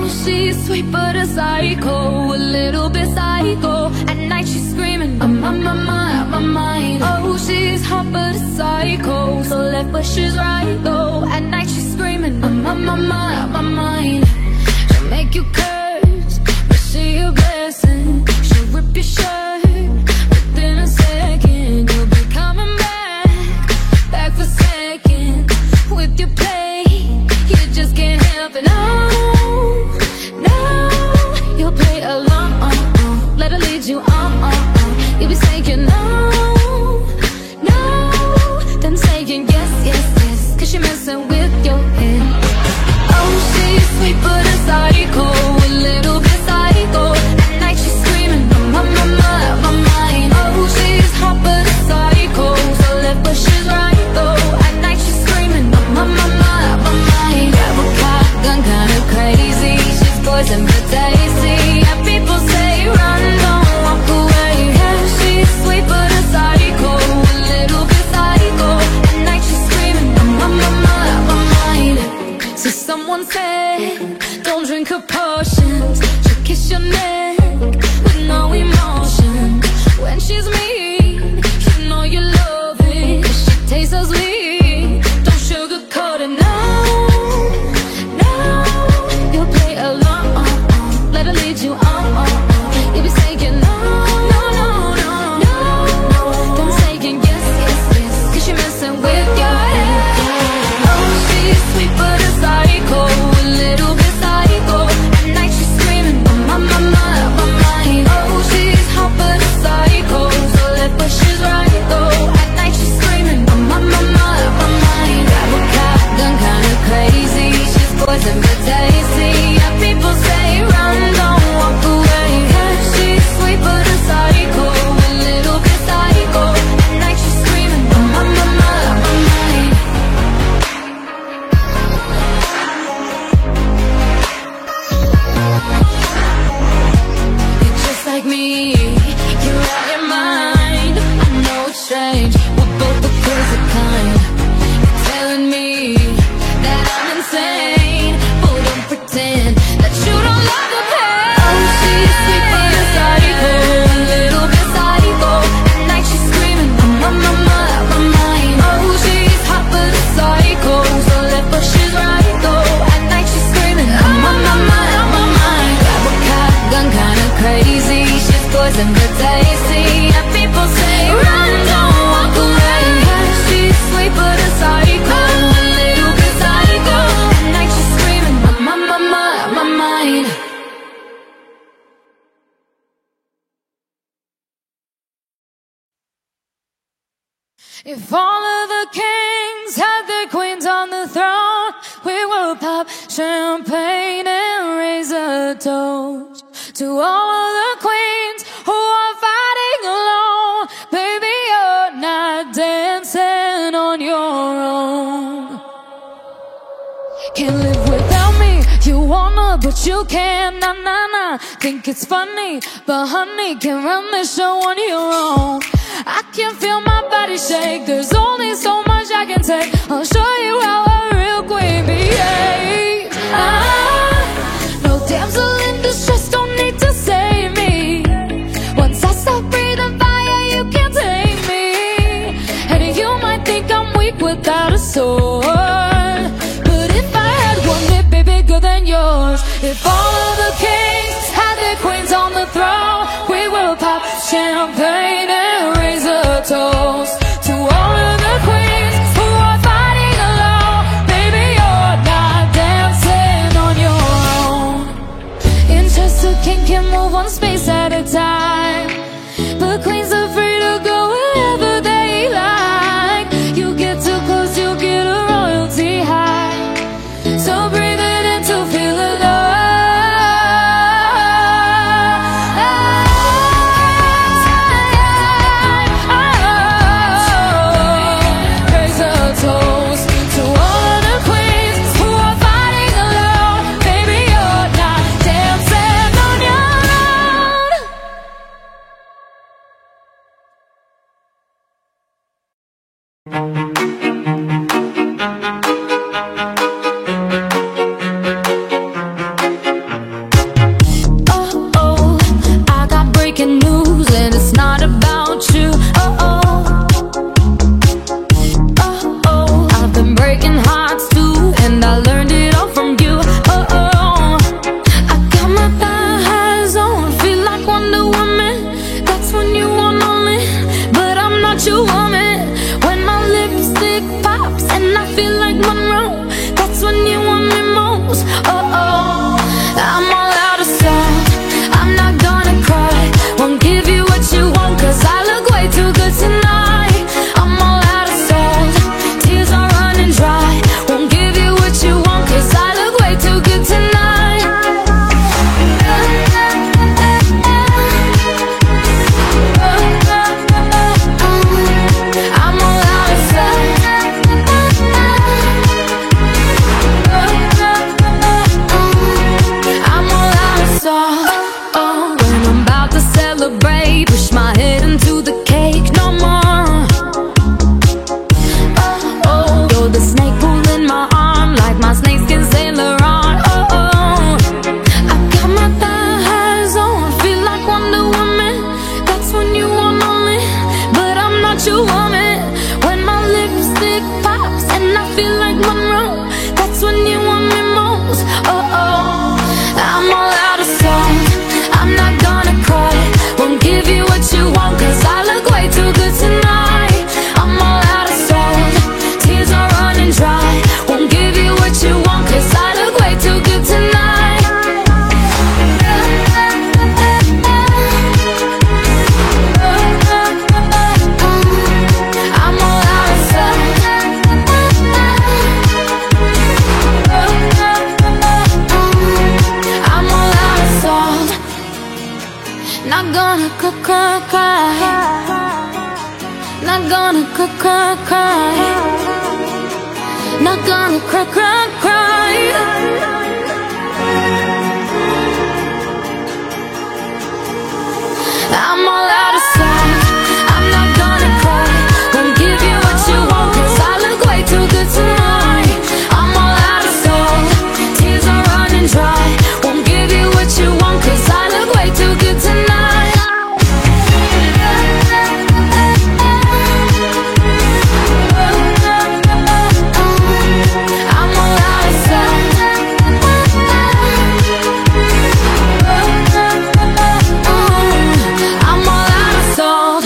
she's sweet but a psycho, a little bit psycho. At night she's screaming, I'm on my mind. Oh, she's hot but a psycho, so left but she's right though. At night she's screaming, I'm on my mind. She'll make you curse, but she a blessing. She'll rip your shirt within a second. You'll be coming back for seconds with your play. You just can't help it. No, you'll play along. Let her lead you on. You'll be saying no, then saying yes, cause she's messing with your head. Oh, she's sweet but a psycho, a little bit psycho. At night she's screaming, I'm on my mind. Oh, she's hot but a psycho, so left but she's right though. At night she's screaming, I'm on my mind. Grab a shotgun, kinda crazy. She's poison but tasty. Yeah, people say run, don't walk away. Yeah, she's sweet but a psycho, a little bit psycho. At night she's screaming, I'm on my mind. So someone said, don't drink her potions. She'll kiss your neck with no emotion. When she's mean, you know you love it. She tastes so sweet, don't sugarcoat it. No, you'll play along. Let her lead you on. You'll be saying no, then saying yes, cause she's messing with your head. Oh, she's sweet but a psycho, a little bit psycho. At night she's screaming, I'm on my mind. Oh, she's hot but a psycho, so left but she's right though. At night she's screaming, I'm on my mind. Grab a shotgun, kinda crazy. She's poison but tasty. Yeah, people say run, don't walk away. Yeah, she's sweet but a psycho, a little bit psycho. At night she's screaming, I'm on my mind. You're just like me, you're out your mind. I know it's strange, we're both the crazy kind. You're telling me that I'm insane, but don't pretend that you don't love the pain. Oh, she's sweet but a psycho, a little bit psycho. At night she's screaming, I'm on my mind. Oh, she's hot but a psycho, so left but she's right though. At night she's screaming, I'm on my mind. Grab a shotgun, kinda crazy. She's poison but tasty. Yeah, people say run, don't walk away. Yeah, she's sweet but a psycho, a little bit psycho. At night she's screaming, I'm on my mind. If all of the kings had their queens on the throne, we will pop champagne and raise a toast to all of the queens who are fighting alone. Baby, you're not dancing on your own. Can't live without me, you wanna but you can't. Nah, think it's funny, but honey, can't run the show on your own. I can feel my body shake, there's only so much I can take. I'll show you how a real queen behaves. No damsel in distress, don't need to save me. Once I stop breathing fire, you can't take me. And you might think I'm weak without a sword, but if I had one, it'd be bigger than yours. If all of the kings had their queens on the throne, we will pop champagne and raise a toast to all of the queens who are fighting alone. Baby, you're not dancing on your own. In just a king can move one space at a time, but queens are free to go wherever they like. You get too close, you get a royalty high. So breathe it in to feel alive. cry, cry. Not gonna cry, cry, cry. Not gonna cry, cry, cry. I'm all out of sight. I'm not gonna cry. Won't give you what you want, 'cause I look way too good tonight. I'm all out of soul. Tears are running dry. Won't give you what you want, 'cause I look way too good tonight. I'm all out of sight. I'm all out of soul.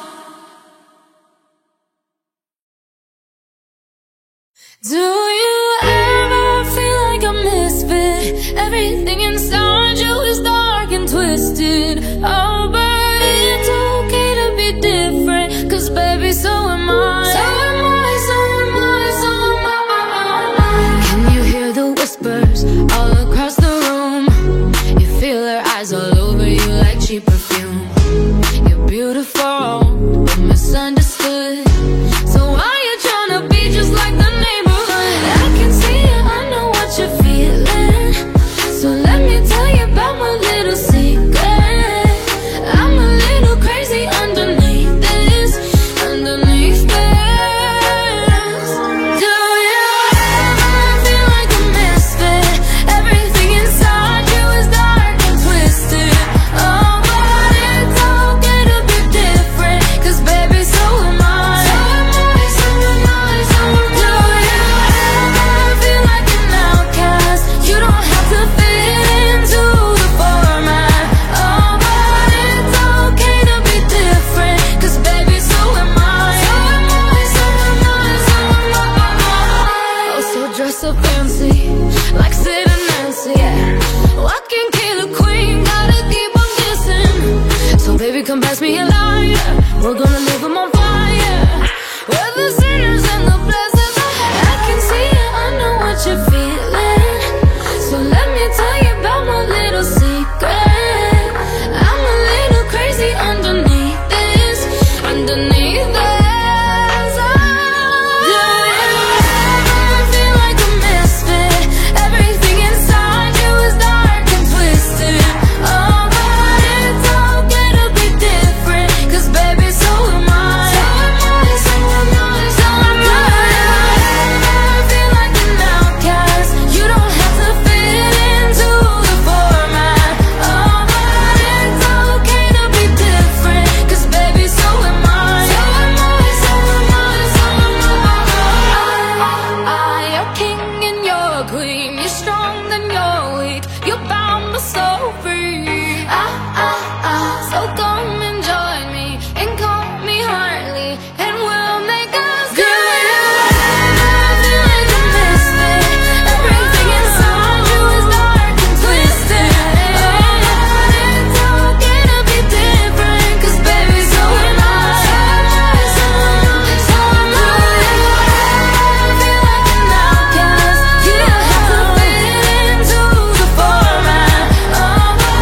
Do you ever feel like a misfit? Everything inside you is dark and twisted. Oh, but it's okay to be different, 'cause baby, so am I. So am I, so am I, so am I. Can you hear the whispers all across the room? You feel her eyes all over you like cheap perfume. You're beautiful, but misunderstood. So why you tryna be just like the neighborhood? I can see it, I know what you're feeling. So let me tell you about my little secret. I'm a little crazy underneath this, underneath this. Do you ever feel like a misfit? Everything inside you is dark and twisted. Oh, but it's okay to be different, 'cause baby, so am I. So am I, so am I, so am I. Do you ever feel like an outcast? You don't have to fit into the format. Oh, but it's okay to be different, 'cause baby, so am I. So am I, so am I, so am I. Oh, so dress up fancy, like Sid and Nancy, yeah. Walking killer queen, gotta keep on kissing. So baby, come pass me a lighter. We're gonna leave 'em on fire. We're the sinners and the blessings. I can see it, I know what you're feeling. So let me tell you about my little secret. I'm a little crazy underneath this, underneath this. Do you ever feel like a misfit? Everything inside you is dark and twisted. Oh, but it's okay to be different, 'cause baby, so am I. So am I, so am I, so am I. Do you ever feel like an outcast? You don't have to fit into the format. Oh, but it's okay to be different, 'cause baby, so am I. So am I, so am I, so am I. You're king and you're queen. You're strong and you're weak. You're bound but so free. So come and join me and call me Harley, and we'll make us good. Feel like a misfit. Everything inside you is dark and twisted. Oh, but it's okay to be different, 'cause baby, so am I. So am I, so am I, so am I. Feel like an outcast. You don't have to fit into the format. Oh, but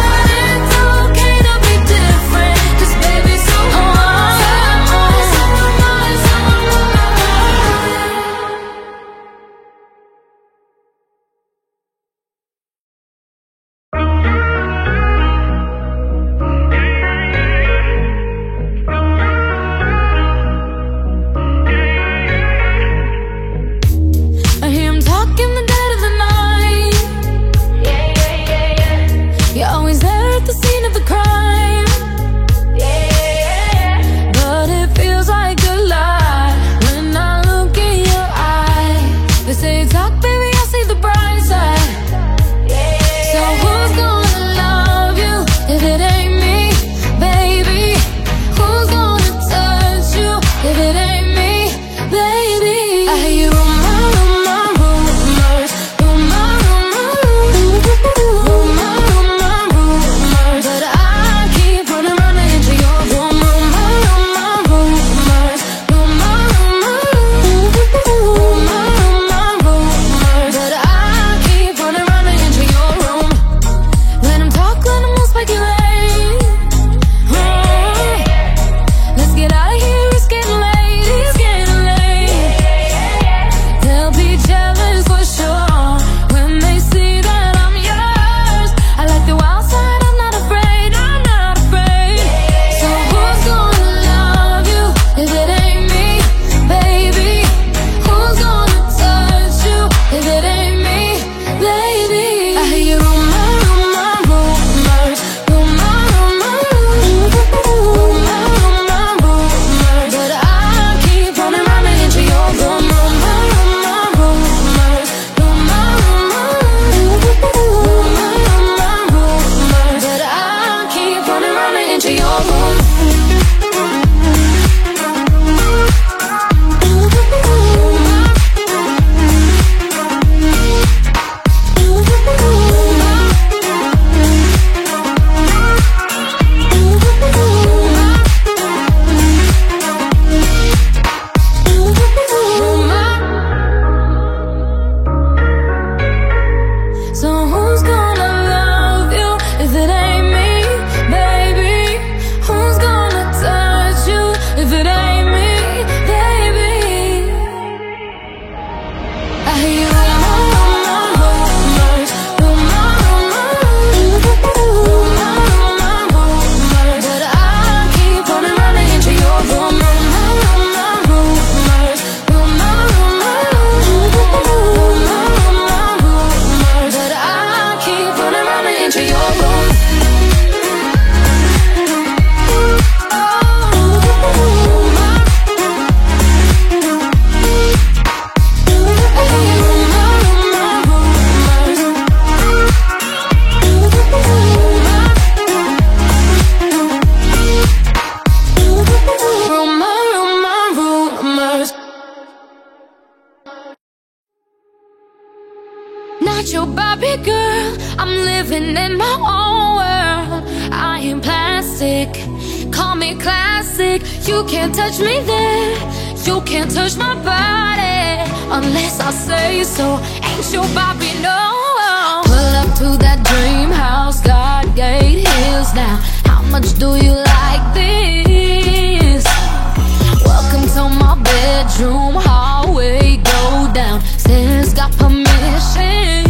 Not your Barbie girl, I'm living in my own world. I am plastic, call me classic. You can't touch me there, you can't touch my body unless I say so. Ain't your Barbie, no. Pull up to that dream house, God gate hills now. How much do you like this? Welcome to my bedroom, hallway, go down. Stairs got permission.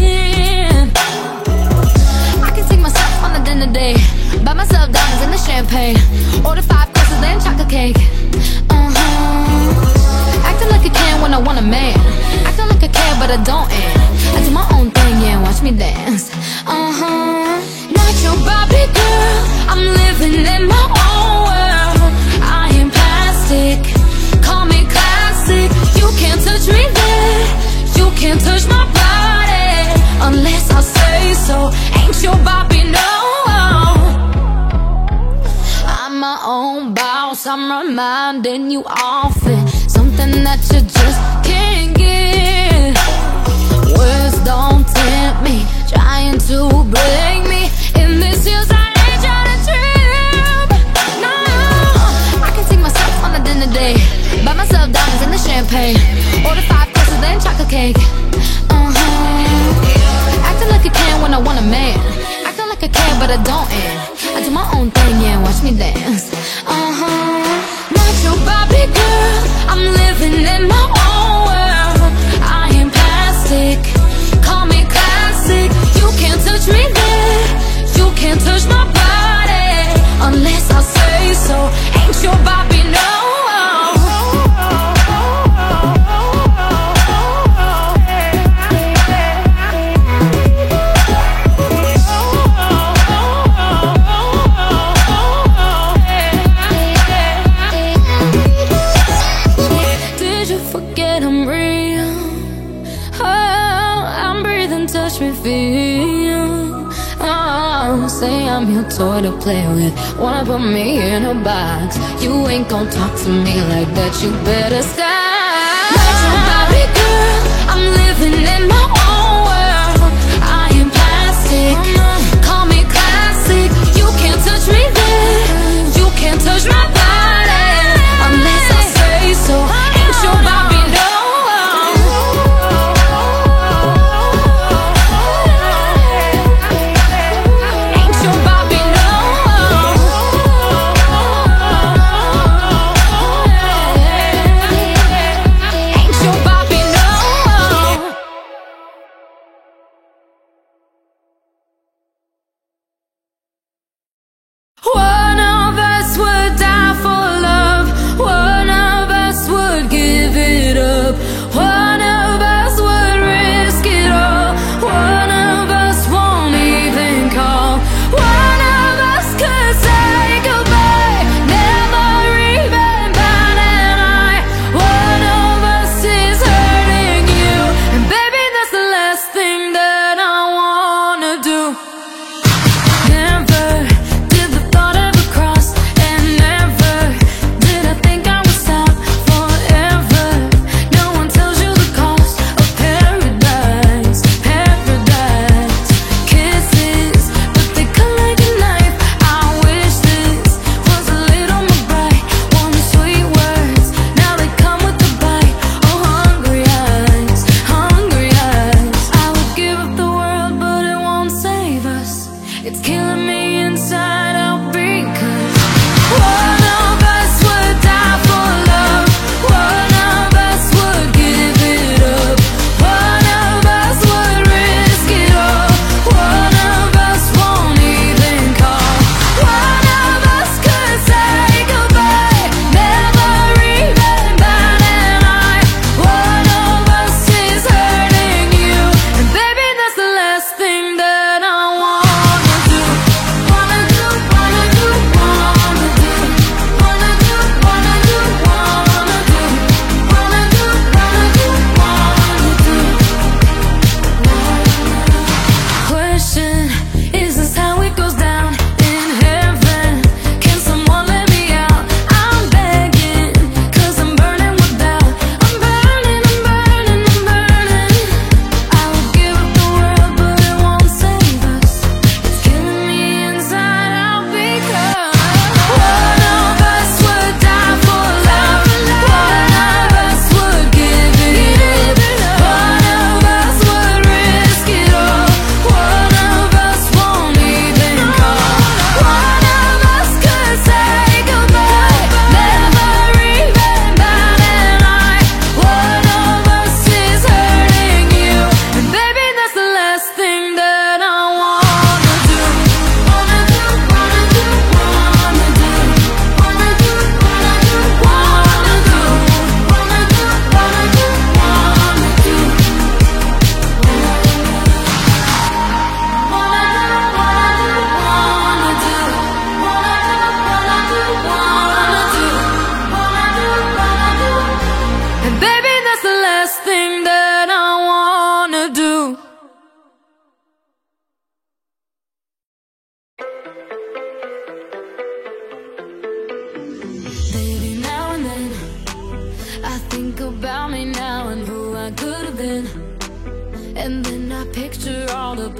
I can take myself on a dinner date, buy myself diamonds and the champagne, order 5 courses and chocolate cake. Acting like I can when I want a man, acting like I care but I don't, and I do my own thing, yeah, watch me dance. Not your Barbie girl, I'm living in my own world. I am plastic, call me classic. You can't touch me there, you can't touch my body unless I say so. Ain't your Barbie, no. I'm my own boss, I'm reminding you often, something that you just can't get. Words don't tempt me, trying to break me. In this year's I ain't trying to trip. No, I can take myself on a dinner date, buy myself diamonds and the champagne, order 5 courses and chocolate cake. Acting like I can when I want a man, acting like I care but I don't, and I do my own thing, yeah, watch me dance. Not your Barbie girl, I'm living in my own world. I am plastic, call me classic. You can't touch me there, you can't touch my body unless I say so. Ain't your Barbie, no. Say I'm your toy to play with, wanna put me in a box. You ain't gon' talk to me like that, you better stop. Not your Barbie girl, I'm living in my own world. I am plastic, call me classic. You can't touch me there, you can't touch my body unless I say so. Ain't your Barbie, no.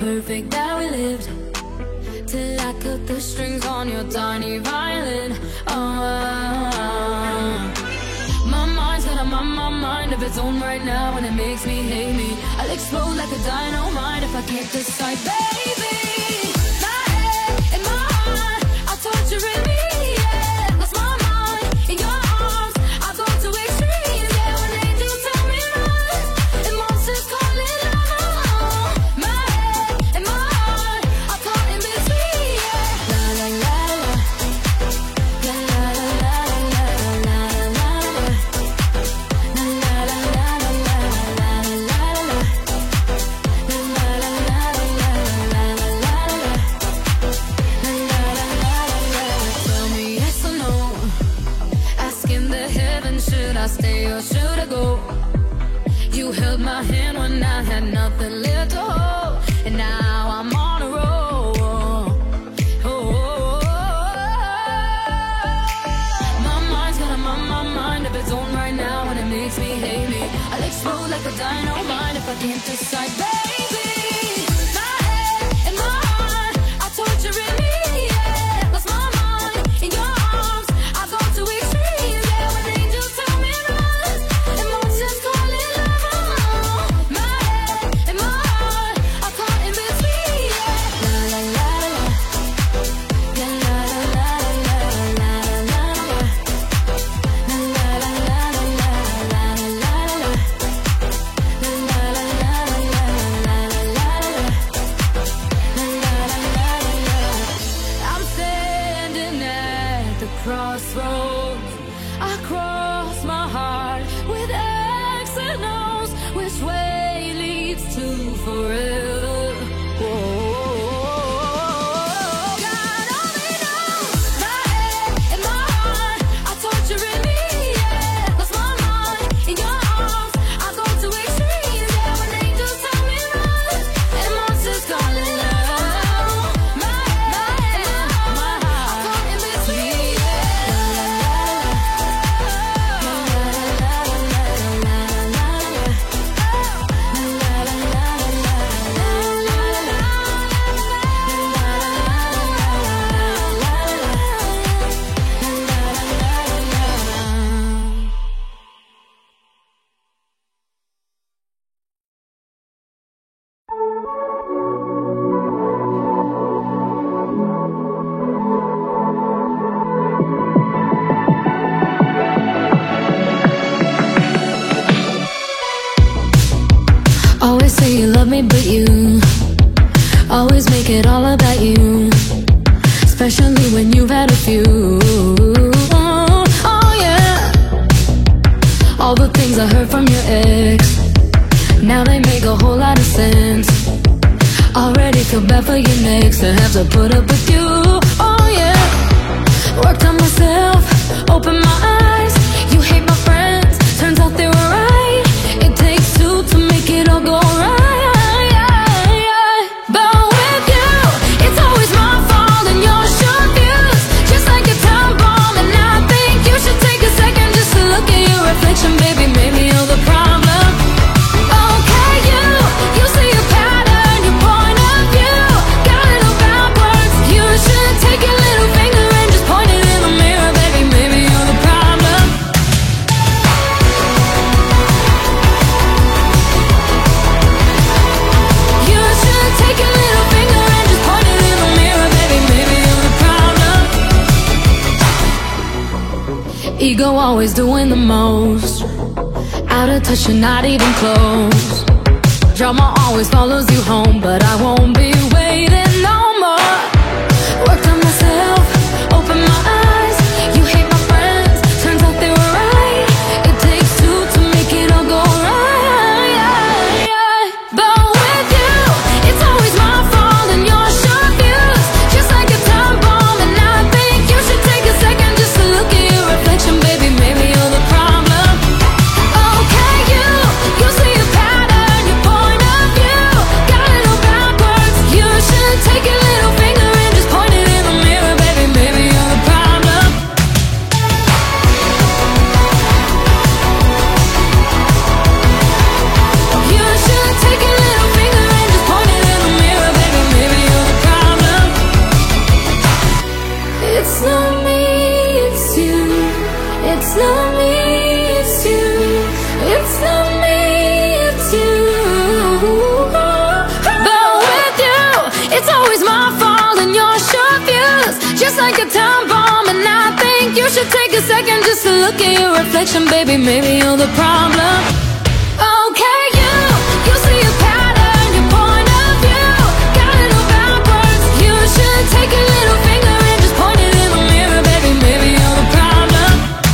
perfect that we lived, till I cut the strings on your tiny violin. My mind's got a mind of its own right now, and it makes me hate me. I'll explode like a dynamite if I can't decide, baby. My head and my heart are torturing me, yeah. Lost my mind in your arms, I go to extremes, yeah. When angels tell me run, and monsters call it love. My head and my heart are caught in between, yeah. La la la la, la la la la la la la la. Should I stay or should I go? You held my hand when I had nothing left to hold, and now I'm on a roll. My mind's got a mind of its own right now, and it makes me hate me. I'll explode like a dynamite if I can't decide, baby. My head and my heart are torturing me, yeah. Lost my mind in your arms, I go to extremes, yeah. When angels tell me run, and monsters call it love. My head and my heart are caught in between, yeah. La la la la, la la la la la la la. I'm standing at the crossroads. I cross my heart with X and O's. Which way leads to forever? God only knows. My head and my heart are torturing me, yeah. Lost my mind in your arms, I go to extremes, yeah. When angels tell me run, and monsters call it love. My head and my heart are caught in between, always say you love me, but you always make it all about you, especially when you've had a few. Oh yeah, all the things I heard from your ex, now they make a whole lot of sense. Already feel bad for you next to have to put up with you. Oh yeah, worked on myself, opened my eyes. You hate my friends, turns out they were right. It takes two to make it all go right. But with you, it's always my fault and your short views, just like a time bomb. And I think you should take a second just to look at your reflection, baby. Maybe you're the problem. Okay, you see a pattern, your point of view got a little backwards. You should take your little finger and just point it in the mirror, baby. Maybe you're the problem. You should take your little finger and just point it in the mirror, baby. Maybe you're the problem. Ego always doing the most, out of touch, you're not even close. Drama always follows you home, but I won't be waiting no more. Worked on myself, opened my eyes. You hate my friends, turns out they were right. It takes two to make it all go right. But with you, it's always my fault and your short views, just like a time bomb. And I think you should take a second just to look at your reflection, baby. Maybe you're the problem. Okay, you see a pattern, your point of view got a little backwards. should take a second just to look at your reflection, baby. Maybe you're the problem. Okay, you see a pattern, your point of view got a little backwards. You should take a little finger and just point it in the mirror, baby. Maybe you're the problem.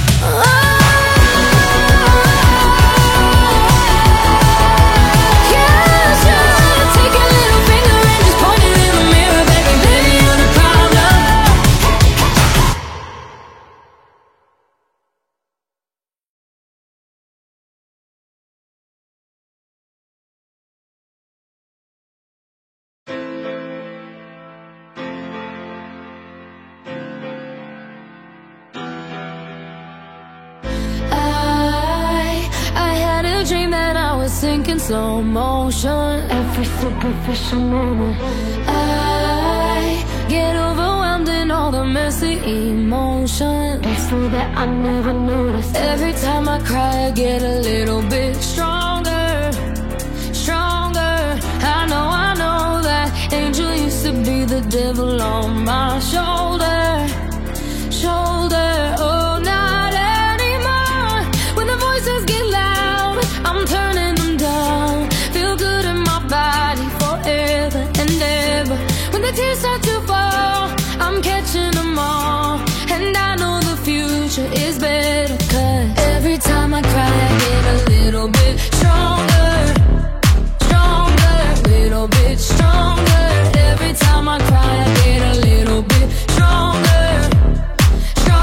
Dream that I was sinking slow motion. Every superficial moment, I get overwhelmed in all the messy emotions. It's so that I never noticed. Every time I cry, I get a little bit stronger, stronger. I know that angel used to be the devil on my shoulder, shoulder. Oh, not anymore. When the voices get loud, I'm turning them down. Feel good in my body forever and ever. When the tears start to fall, I'm catching them all. And I know the future is better, 'cause every time I cry, I get a little bit stronger, stronger, little bit stronger. Every time I cry, I get a little bit stronger, stronger.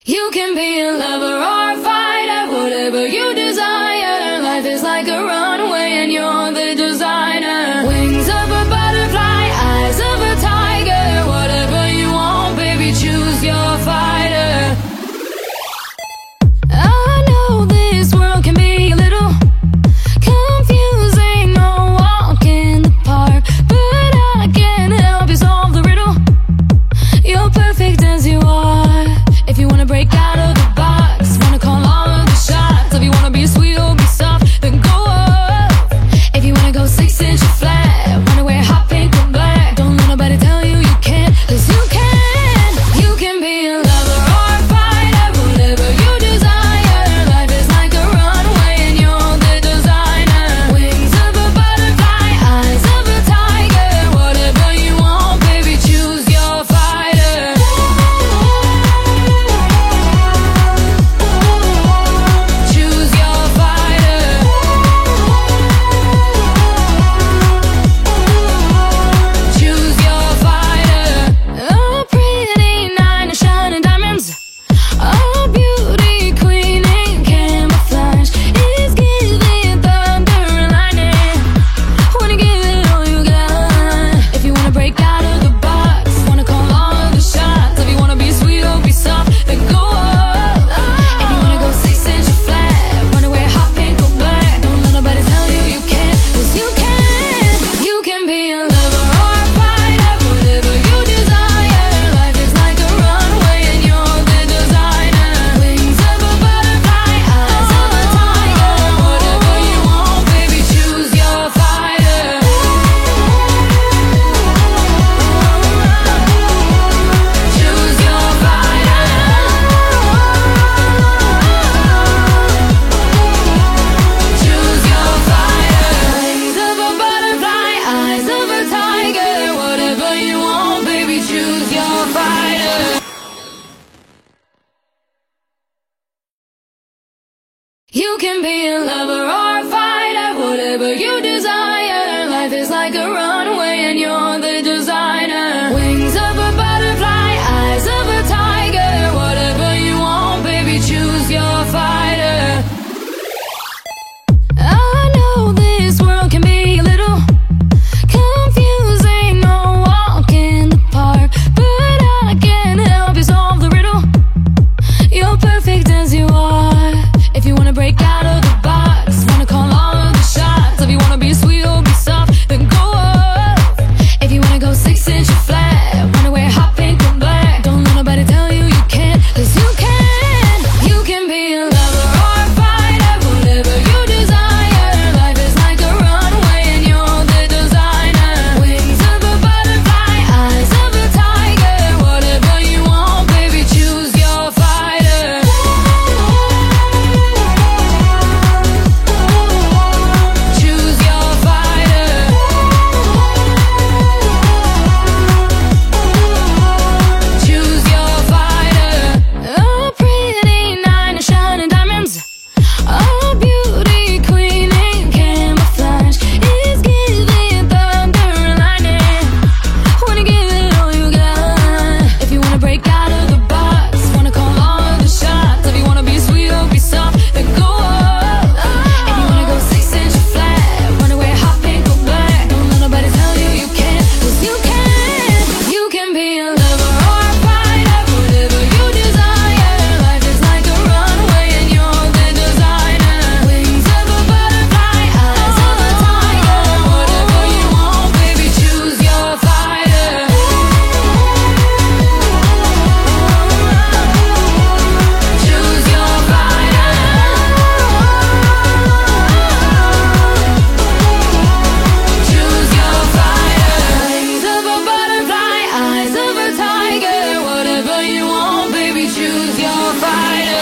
You can be a lover or a fighter, whatever you desire. Life is like a runway and you're the designer. Wings of a butterfly, eyes of a tiger. Whatever you want, baby, choose your fighter. I know this world can be a little confusing, no walk in the park, but I can help you solve the riddle. You're perfect as you are. If you wanna break out of the box, wanna call all of the shots. If you wanna be sweet or be soft, then go up. If you wanna go 6-inch flat, wanna wear hot pink or black, don't let nobody tell you you can't, 'cause you can. You can be a lover or a fighter, whatever you desire. Life is like a runway and you're the designer. Wings of a butterfly, eyes of a tiger. Whatever you want, baby, choose your fighter. Choose your fighter. Choose your fighter. A pretty night of shining diamonds, a beauty queen in camouflage is giving thunder and lightning. Wanna give it all you got. If you wanna break out of the box, wanna call all of the shots. If you wanna be sweet or be soft, then go up. If you wanna go 6-inch flat, wanna wear hot pink or black, don't let nobody tell you you can't, 'cause you can. You can be a lover or a fighter, whatever you desire. Life is like a runway and you're the designer. Wings of a butterfly, eyes of a tiger. Whatever you want, baby, choose your fighter. Choose your fighter. Choose your fighter. Wings of a butterfly, eyes of a tiger. Whatever you want, baby, choose your fighter. You can be a lover or a fighter, whatever you desire. Life is like a runway and you're the designer. Wings of a butterfly, eyes of a tiger. Whatever you want, baby, choose your fighter. I know this world can be a little confusing, no walk in the park, but I can help you solve the riddle. You're perfect as you are. If you wanna break out of the box, wanna call all of the shots. If you wanna be sweet or be soft, then go up. If you wanna go 6-inch flat, wanna wear hot pink or black, don't let nobody tell you you can't, 'cause you can. You can be a lover or a fighter, whatever you desire. Life is like a runway and you're the designer. Wings of a butterfly, eyes of a tiger. Whatever you want, baby, choose your fighter. Choose your fighter. Choose your fighter. A pretty night of shining diamonds, a beauty queen in camouflage is giving thunder and lightning. Wanna give it all you got. If you wanna break out of the box, wanna call all of the shots. If you wanna be sweet or be soft, then go up. If you wanna go 6-inch flat, wanna wear hot pink or black, don't let nobody tell you you can't, 'cause you can. You can be a lover or a fighter, whatever you desire. Life is like a runway and you're the designer. Wings of a butterfly, eyes of a tiger. Whatever you want, baby, choose your fighter. Choose your fighter. Choose your fighter. Wings of a butterfly, eyes of a tiger. Whatever you want, baby, choose your fighter.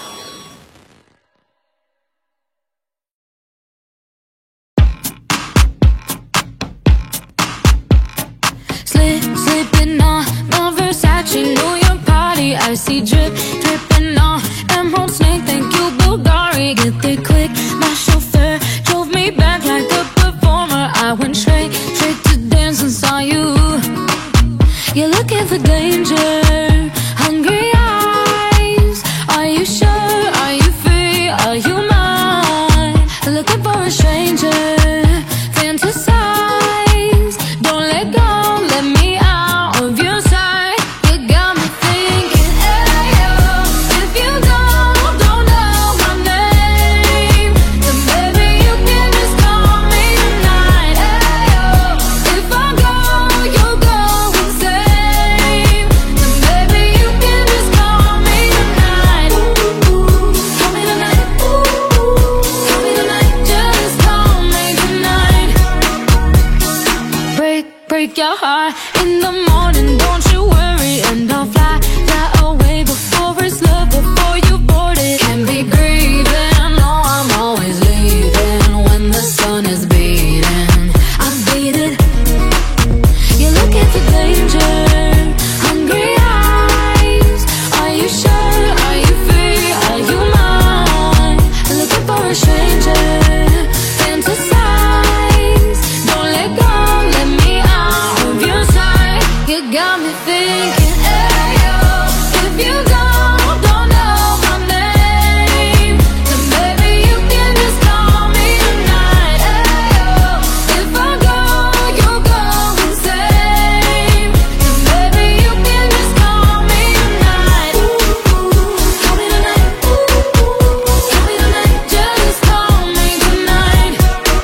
Slipping on the Versace New York party. I see drip, dripping on Emerald Snake. Thank you, Bulgari. Get there quick. My chauffeur drove me back like a performer. I went straight to dance and saw you. You're looking for danger, hungry eyes. fire. In the morning, don't you worry, and I'll fly away before it's love, before you board it. Can't be grieving, no, I'm always leaving when the sun is beating. I beat it. You're looking for danger, hungry eyes. Are you sure? Are you free? Are you mine? Looking for a stranger, fantasize. Don't let go, let me out of your sight. You got me thinking, hey yo, if you don't know my name, then baby you can just call me tonight. Hey yo, if I go, you'll go insane, then baby you can just call me tonight. Call me tonight. Call me tonight. Just call me tonight.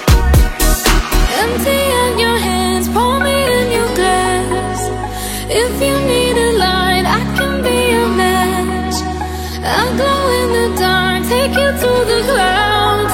Empty in your hands, pour me in your glass. If you need a light, I can be a match. I'll glow in the dark, take you to the clouds.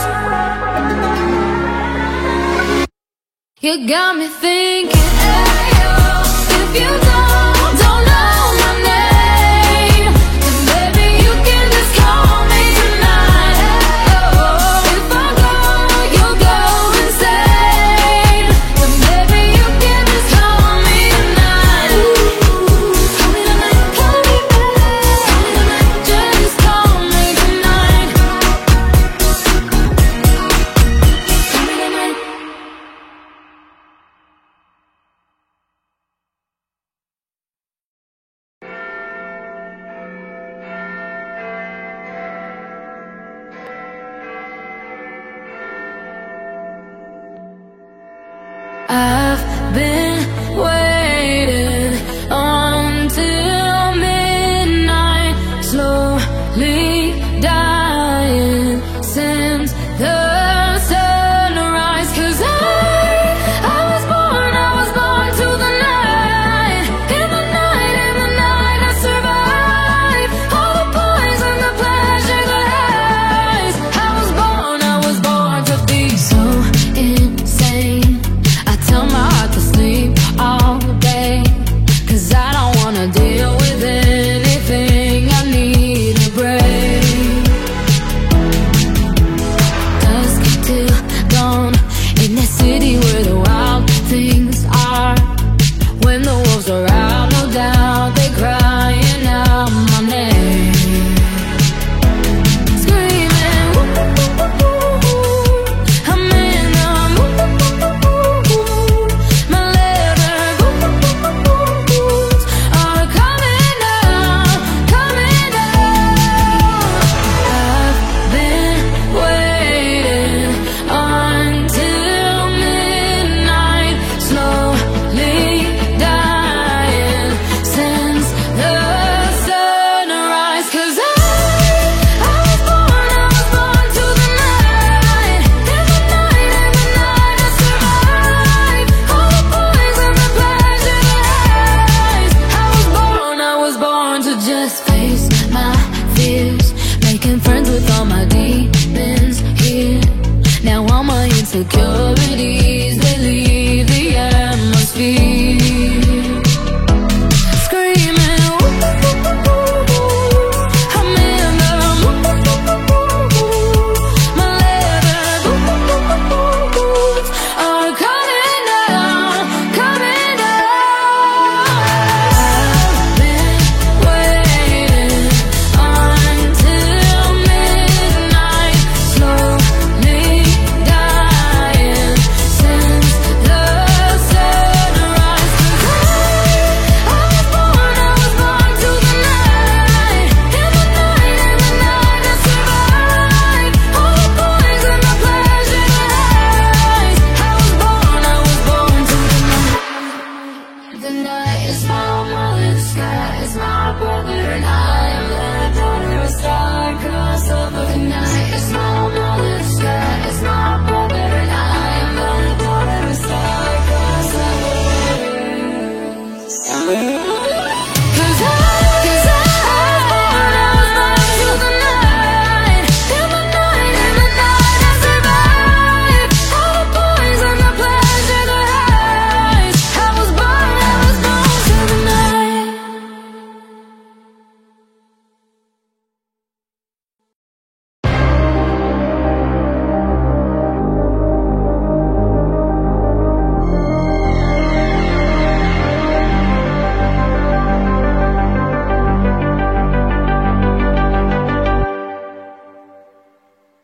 You got me thinking, hey yo, if you don't know my name, then baby you can just call me tonight. Hey yo, if I go, you'll go insane, then baby you can just call me tonight. Call me tonight, call me back. Call me tonight, just call me tonight. Call me tonight. I've been waiting until midnight, slowly dying since the sunrise. 'Cause I was born to the night. In the night, I survived all the poison, the pleasure, the highs. I was born to be so insane. I tell my heart to sleep all day, 'cause I don't wanna deal with anything. I need a break. Dusk till dawn in that city where the wild things are. When the wolves are out, no doubt they crying out my name, screaming, woo, woo, woo, woo. I'm in the mood. My leather boots are coming down, coming down. I've been waiting until midnight, slowly dying since the sunrise. 'Cause I was born to the night. In the night, I survived all the poison, the pleasure, the highs. I was born to just face my fears, making friends with all my demons here. Now all my insecurities, they leave the atmosphere, screaming, woo, woo, woo, woo, woo. I'm in the mood. My leather boots are coming down, coming down. I've been waiting until midnight, slowly dying since the sunrise. 'Cause I was born to the night. In the night, I survived all the poison, the pleasure, the highs. I was born to the night. The night is my mother, the sky is my brother, and I am the daughter of star-crossed lover. The night is my mother, the sky is my brother, and I am the daughter of star-crossed lovers. 'Cause I was born to the night. In the night, I survived all the poison, the pleasure, the highs. I was born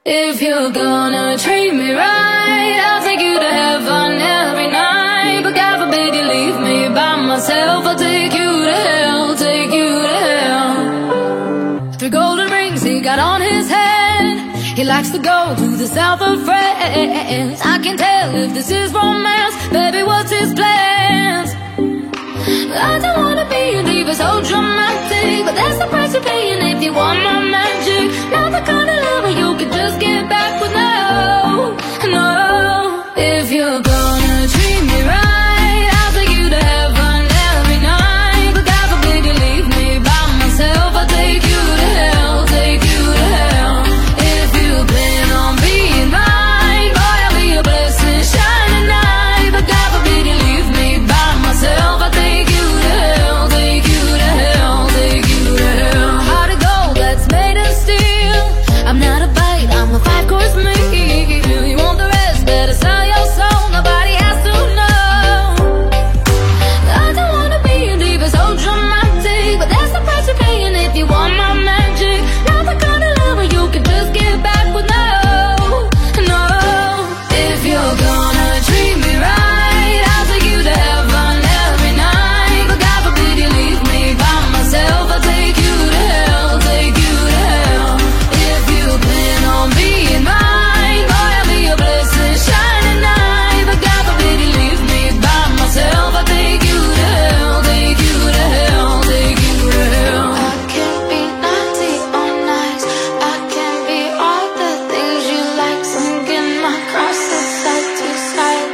If you're gonna treat me right, I'll take you to heaven every night. But God forbid you leave me by myself, I'll take you to hell, take you to hell. 3 golden rings he got on his head. He likes to go to the south of France. I can tell if this is romance, baby, what's his plans? I don't wanna be a diva so dramatic, but that's the price you're paying if you want my magic. Not the kind of lover you can just get back with, no, no. If you're gonna treat me right, I'll take you to heaven every night. But God forbid you leave me by myself, I'll take you to hell, take you to hell. If you plan on being mine, boy, I'll be a blessing, shining night. But God forbid you leave me by myself, I'll take you to hell, take you to hell, take you to hell. Heart of gold that's made of steel. I'm not a bite, I'm a 5-course meal. You want the rest, better sell your soul, nobody has to know. I don't wanna be a diva so dramatic, but that's the price you're paying if you want my magic. Not the kind of lover you can just get back with, no, no. If you're gonna treat me right, I'll take you to heaven every night. But God forbid you leave me by myself, I'll take you to hell, take you to hell. If you plan on being mine, boy, I'll be a blessing, shining night. But God forbid you leave me by myself, I'll take you to hell, take you to hell, take you to hell. I can be naughty or nice, I can be all the things you like, swinging my crosses side to side.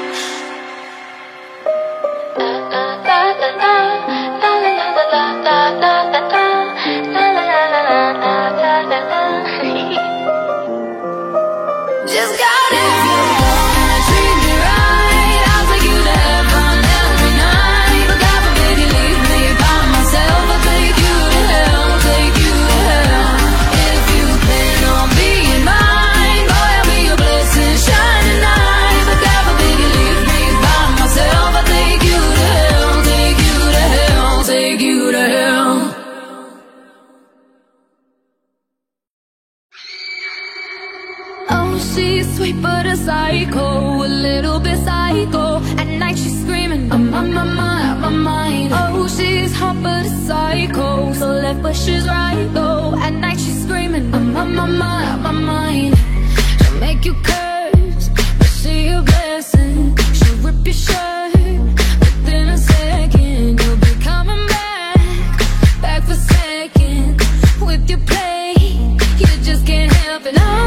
Just got it. If you're gonna treat me right, I'll take you to heaven every night. But God forbid you leave me by myself, I'll take you to hell, take you to hell. If you plan on being mine, boy, I'll be a blessing, shining night. But God forbid you leave me by myself, I'll take you to hell, take you to hell, take you to hell. Oh, she's sweet but a psycho, a little bit psycho. At night she's screaming, I'm on my mind, my mind. Oh, she's hot but a psycho, so left but she's right though. At night she's screaming, I'm on my mind, my mind. She'll make you curse, but she a blessing. She'll rip your shirt within a second. You'll be coming back, back for second. With your play, you just can't help it. No,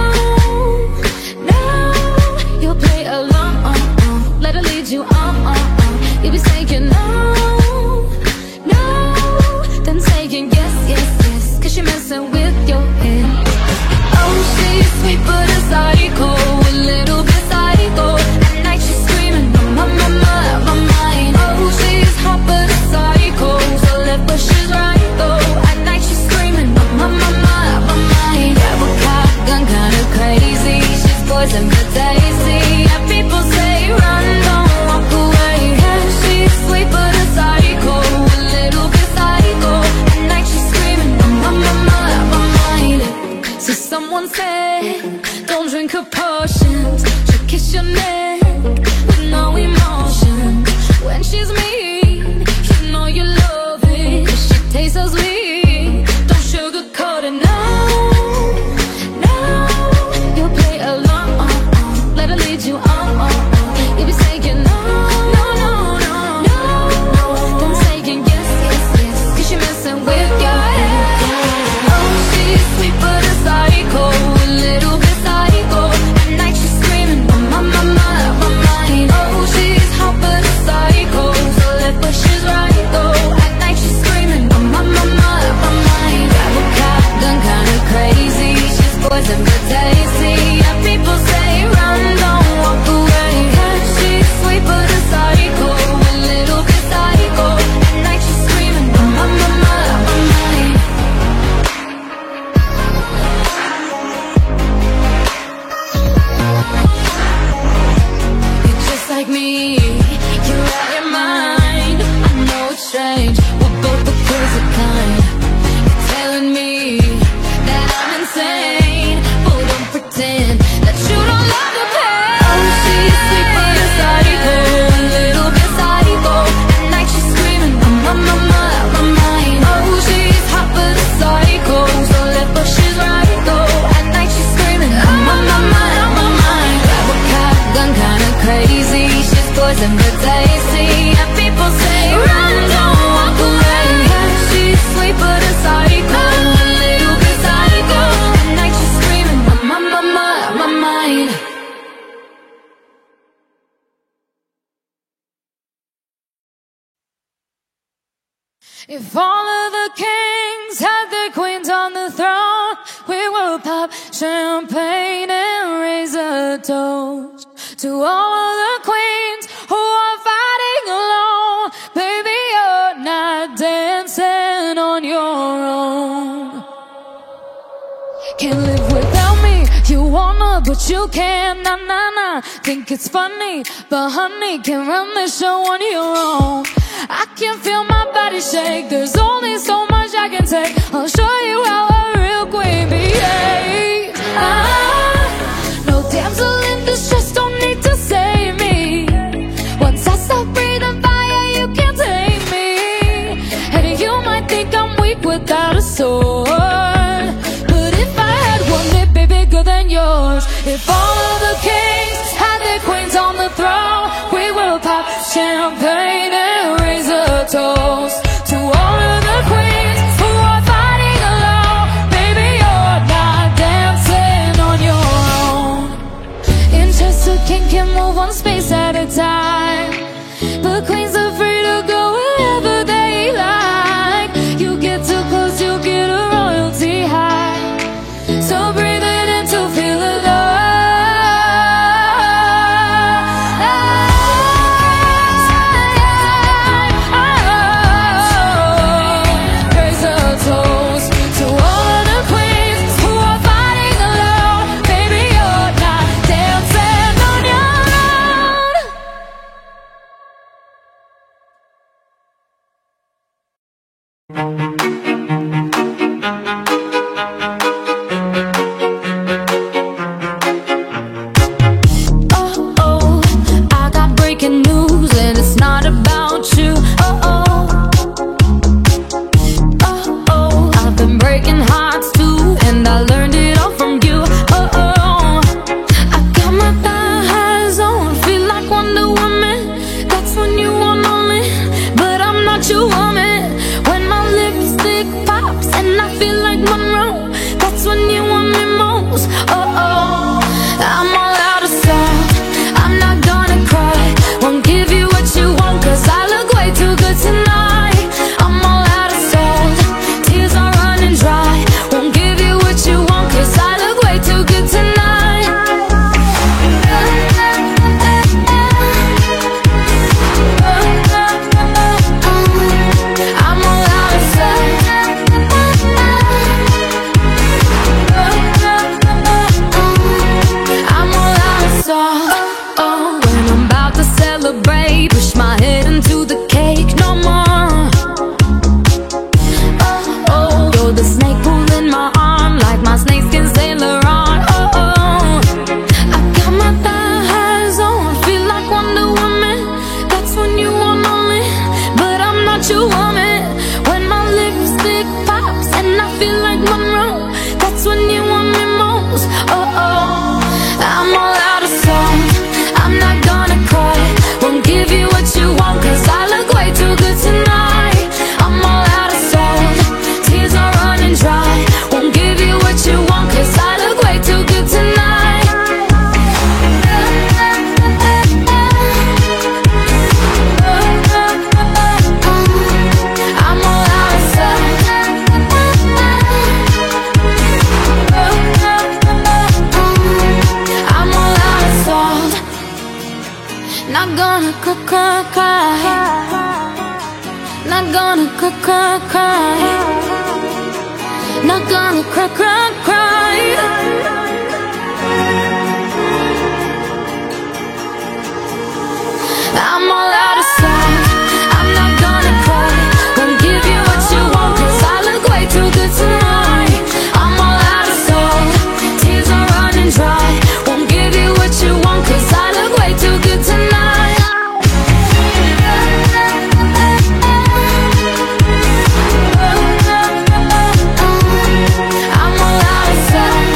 no, you'll play along, let her lead you on. You'll be saying no, no, then saying yes, yes, yes, 'cause you're messing with your head. Oh, she's sweet but a psycho, a little bit psycho. At night she's screaming, my mind. Oh, she's hot but a psycho, so left but she's right though. At night she's screaming, my mind. Grab a cop gun, kinda crazy. She's poison but tasty. And people say run, don't walk away. Yeah, she's sweet but a psycho, a little bit psycho. At night she's screaming, my mind. So someone said, don't drink her potions. She'll kiss your neck with no emotion. When she's mean, you know you love it, 'cause she tastes so sweet. Don't sugarcoat it, no, no. You'll play along, let her lead you on. You'll be saying no, no, no, no, no, then saying yes, yes, yes, 'cause you're messing with your head. Oh, she's sweet but a psycho, a little bit psycho. At night she's screaming, my mind. Oh, she's hot but a psycho, so left but she's right though. At night she's screaming, my mind. Grab a cop gun, kinda crazy. She's poison but tasty. And people say run, don't walk away. Yeah, she's sweet but a psycho, a little bit psycho. At night she's screaming, my mind. You're just like me, you're out your mind. I know it's strange, we're both the crazy kind. You're telling me that I'm insane, but don't pretend If all of the kings had their queens on the throne, we will pop champagne and raise a toast to all of the queens who are fighting alone. Baby, you're not dancing on your own. Can't live without me, you wanna, but you can't, nah, nah, nah. Think it's funny, but honey, can't run the show on your own. I can feel my body shake, there's only so much I can take. I'll show you how a real queen behaves. No damsel in distress, don't need to save me. Once I start breathing fire, you can't tame me. And you might think I'm weak without a sword, but if I had one, it'd be bigger than yours. If all of the kings had their queens on the throne, we will pop champagne and raise a toast to all of the queens who are fighting alone. Baby, you're not dancing on your own. Interest a king can move one space at a time, but queens are free to go wherever they like. You get too close, you get a royalty high. So breathe it in to feel alive. Raise a toast to all of the queens who are fighting alone. Baby, you're not dancing on your own. Oh, oh, I got breaking news and it's not about you. Oh, oh, oh, oh, I've been breaking hearts too, and I learned it all from you. Oh, oh, I got my thighs on, feel like Wonder Woman. That's when you want me, but I'm not your woman. When my lipstick pops and I feel like Monroe, that's when you want me most. Oh, oh, I'm all out of salt, I'm not gonna cry. Won't give you what you want, cause I look way too good tonight. I'm all out of salt, tears are running dry. Won't give you what you want, cause I look way too good tonight. I'm all out of salt, I'm all out of salt. Oh, when I'm about to celebrate, push my head into the cake no more. Oh, oh, you're the snake pulling my arm like my snakeskin Sailor on. Oh, oh, I got my thighs on, feel like Wonder Woman. That's when you want me, but I'm not your woman. When my lipstick pops and I feel like Monroe, that's when you want me most. Oh, oh, I'm all out of salt, I'm not gonna cry. Won't give you what you want, cause I look way too good tonight. I'm all out of salt, tears are running dry. Won't give you what you want, cause I look way too good tonight. I'm all out of salt, I'm all out of salt. Not gonna cry, cry, cry. Not gonna cry, cry, cry. Not gonna cry, cry, cry. I'm all out of salt, I'm not gonna cry. Won't give you what you want, cause I look way too good tonight. I'm all out of salt, tears are running dry. Won't give you what you want, cause I look way too good tonight. I'm all out of salt,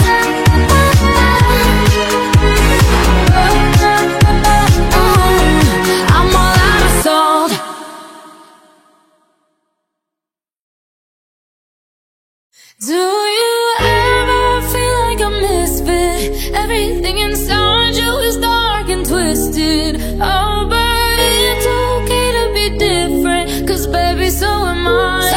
I'm all out of salt. Do you ever feel like a misfit? Everything inside you is dark and twisted. Oh, but it's okay to be different, cause baby, so am I.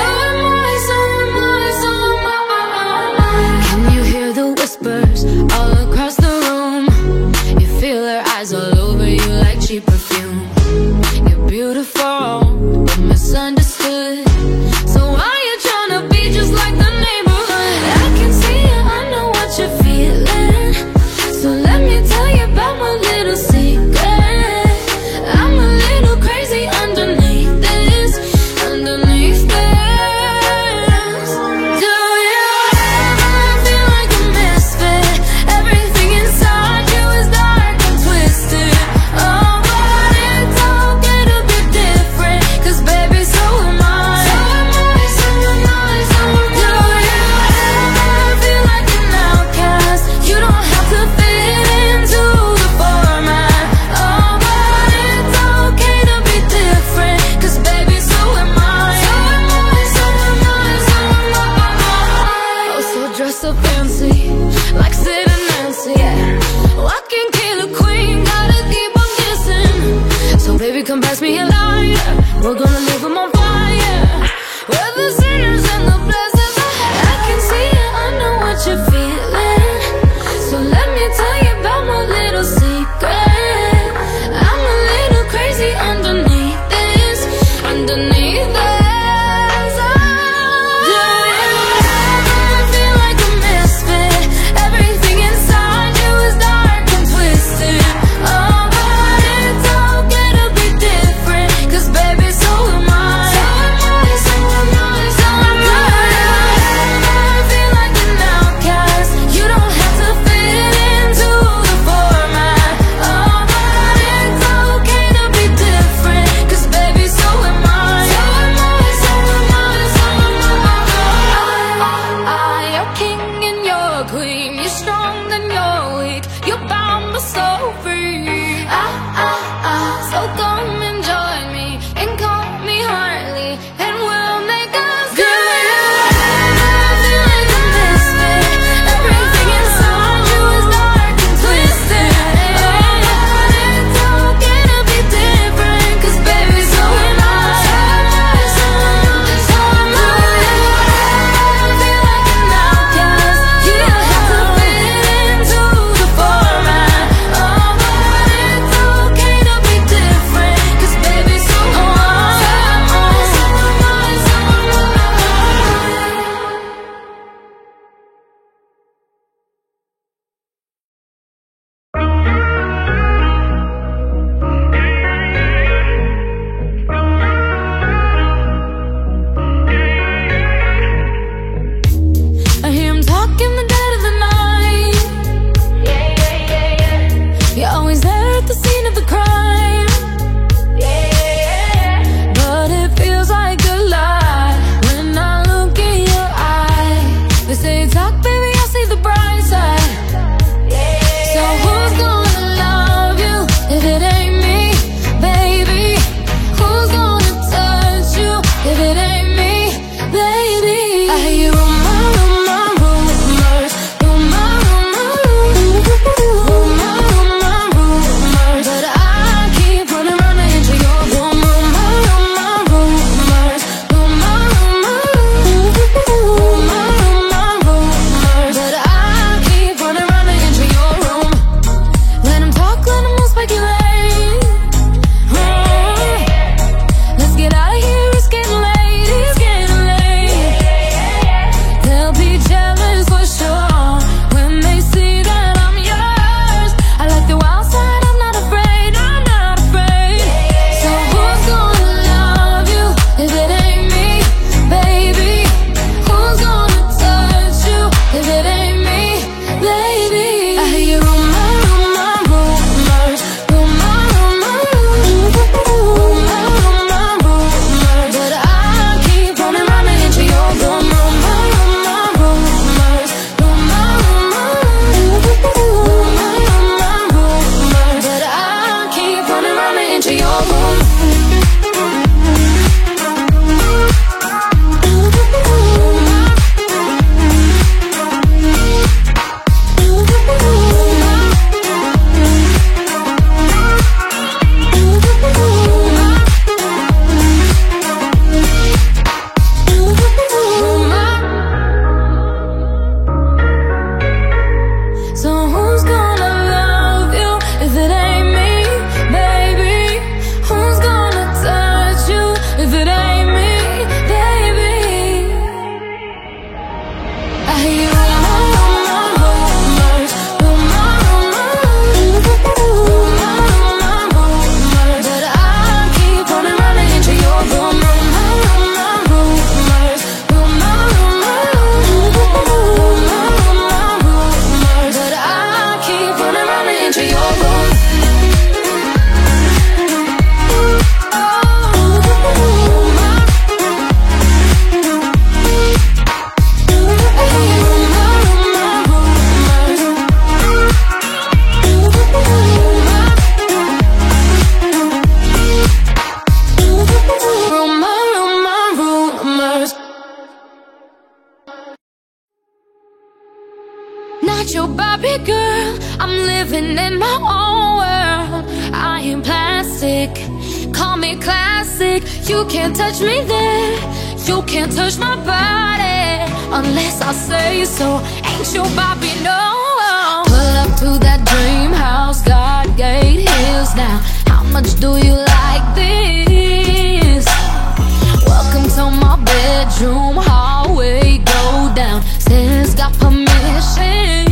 Not your Barbie girl, I'm living in my own world. I am plastic, call me classic. You can't touch me there, you can't touch my body unless I say so. Ain't your Barbie, no. Pull up to that dream house, God gate hills now. How much do you like this? Welcome to my bedroom, hallway, go down. Stairs got permission.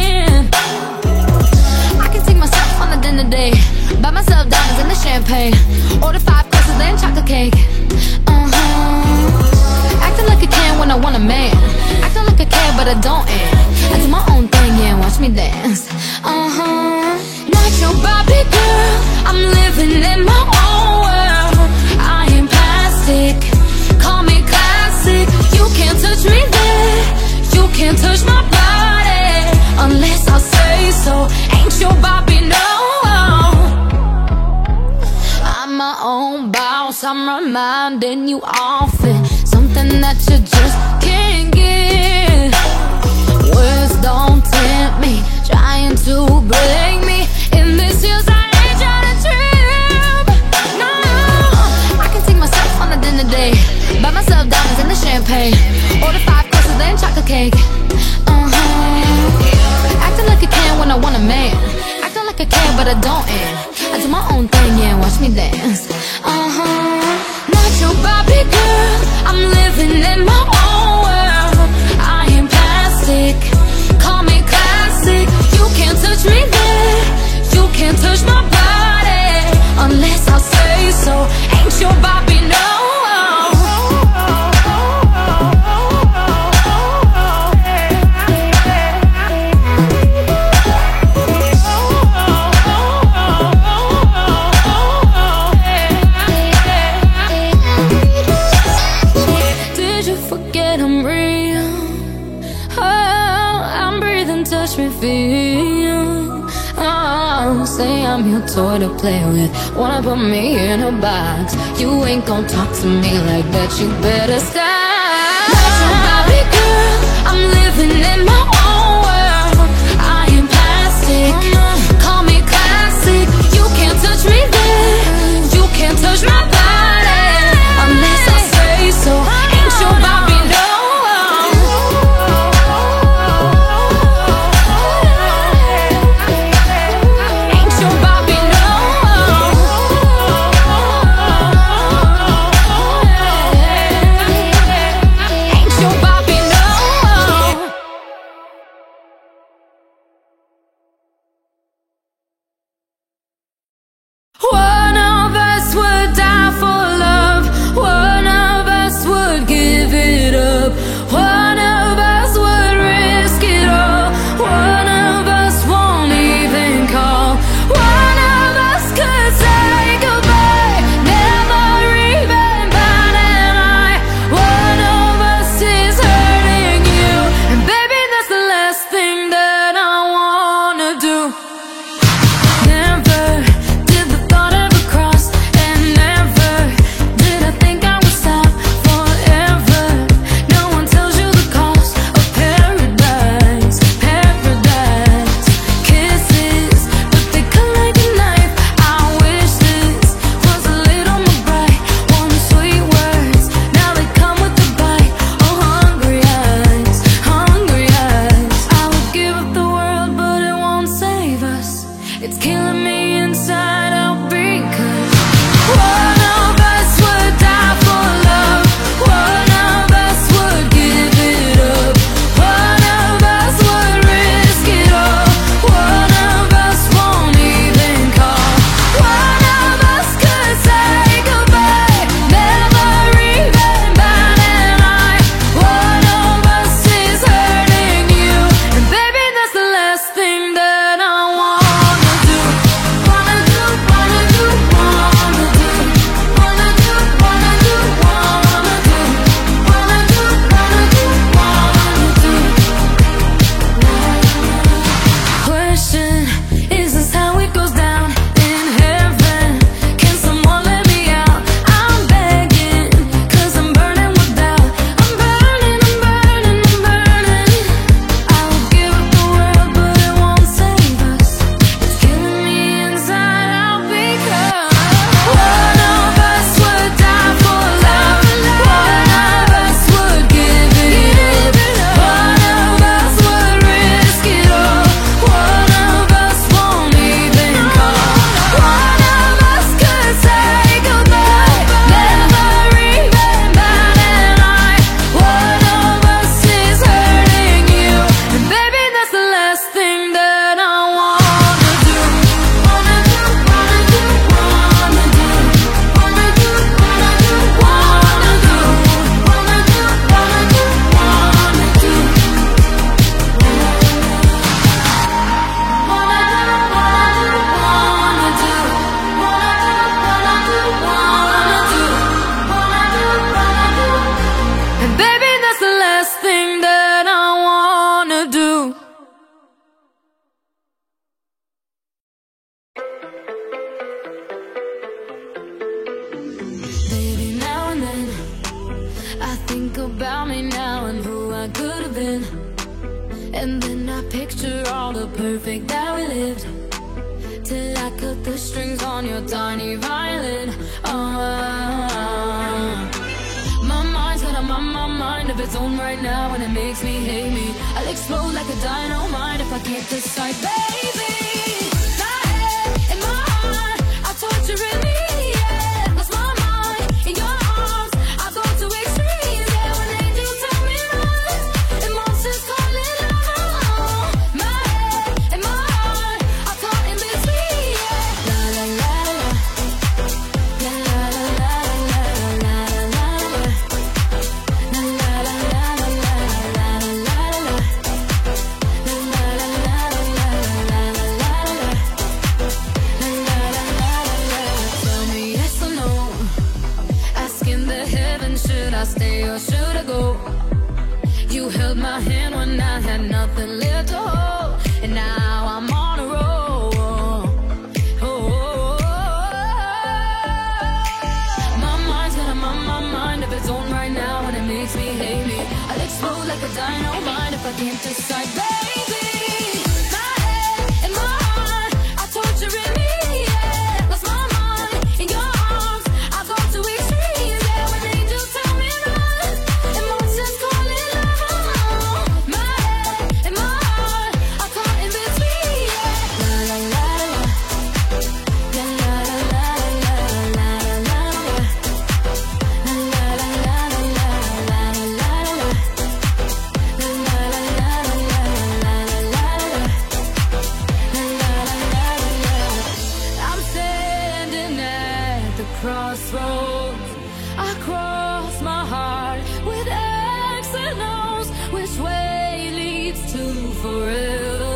I can take myself on a dinner date, buy myself diamonds and the champagne, order 5 courses and chocolate cake. Acting like I can when I want a man, acting like I care but I don't. I do my own thing, yeah, watch me dance. Not your Barbie girl, I'm living in my own world. I am plastic, call me classic. You can't touch me there, you can't touch my body unless I say so. Ain't your Barbie, no. I'm my own boss, I'm reminding you often. Something that you just can't get. Words don't tempt me, trying to break me. In this years I ain't trying to trip. No, I can take myself on a dinner date, buy myself diamonds and the champagne, order 5 courses and chocolate cake. Acting like I can when I want a man, acting like I care but I don't. I do my own thing, yeah, watch me dance. Not your Barbie girl, I'm living in my own world. I am plastic, call me classic. You can't touch me there, you can't touch my body unless I say so. Ain't your Barbie, no. Feel, oh, say I'm your toy to play with, wanna put me in a box. You ain't gon' talk to me like that, you better stop. Not your Barbie girl, I'm living in my own world. I am plastic, call me classic. You can't touch me there, you can't touch my body unless I say so. Ain't your Barbie, no. One of us would die I think about me now and who I could have been, and then I picture all the perfect that we lived, till I cut the strings on your tiny violin. My mind's got my mind of its own right now, and it makes me hate me. I'll explode like a dynamite if I can't decide, baby. My head and my heart are torturing me, yeah. Lost my mind in your arms, I go to extremes, yeah. When angels tell me run, and monsters call it love. My head and my heart are caught in between, yeah. La la la la, la la la la la la la la. Should I stay or should I go? You held my hand when I had nothing left to hold, and now I'm on a roll. My mind's got my mind of its own right now, and it makes me hate me. I'll explode like a dynamite if I can't decide, baby. My head and my heart are torturing me, yeah. Lost my mind in your arms, I go to extremes, yeah. When angels tell me run, and monsters call it love. My head and my heart are caught in between, yeah. La la la la, la la la la la la la la, la la la la la la la la. I'm standing at the crossroads. I cross my heart with X and O's. Which way leads to forever?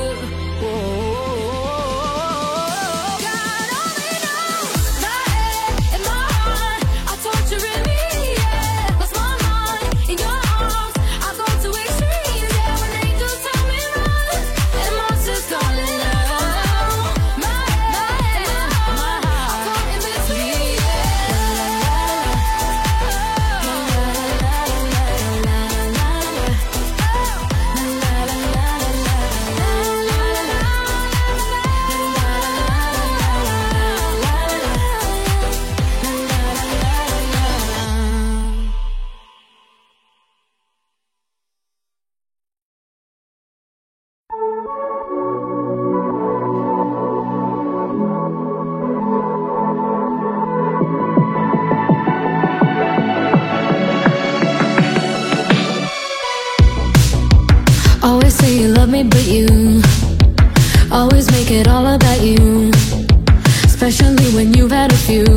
God only knows. My head and my heart are torturing me, yeah. Lost my mind in your arms, I go to extremes, yeah. When angels tell me run, and monsters call it love. My head and my heart are caught in between, always say you love me, but you always make it all about you, especially when you've had a few.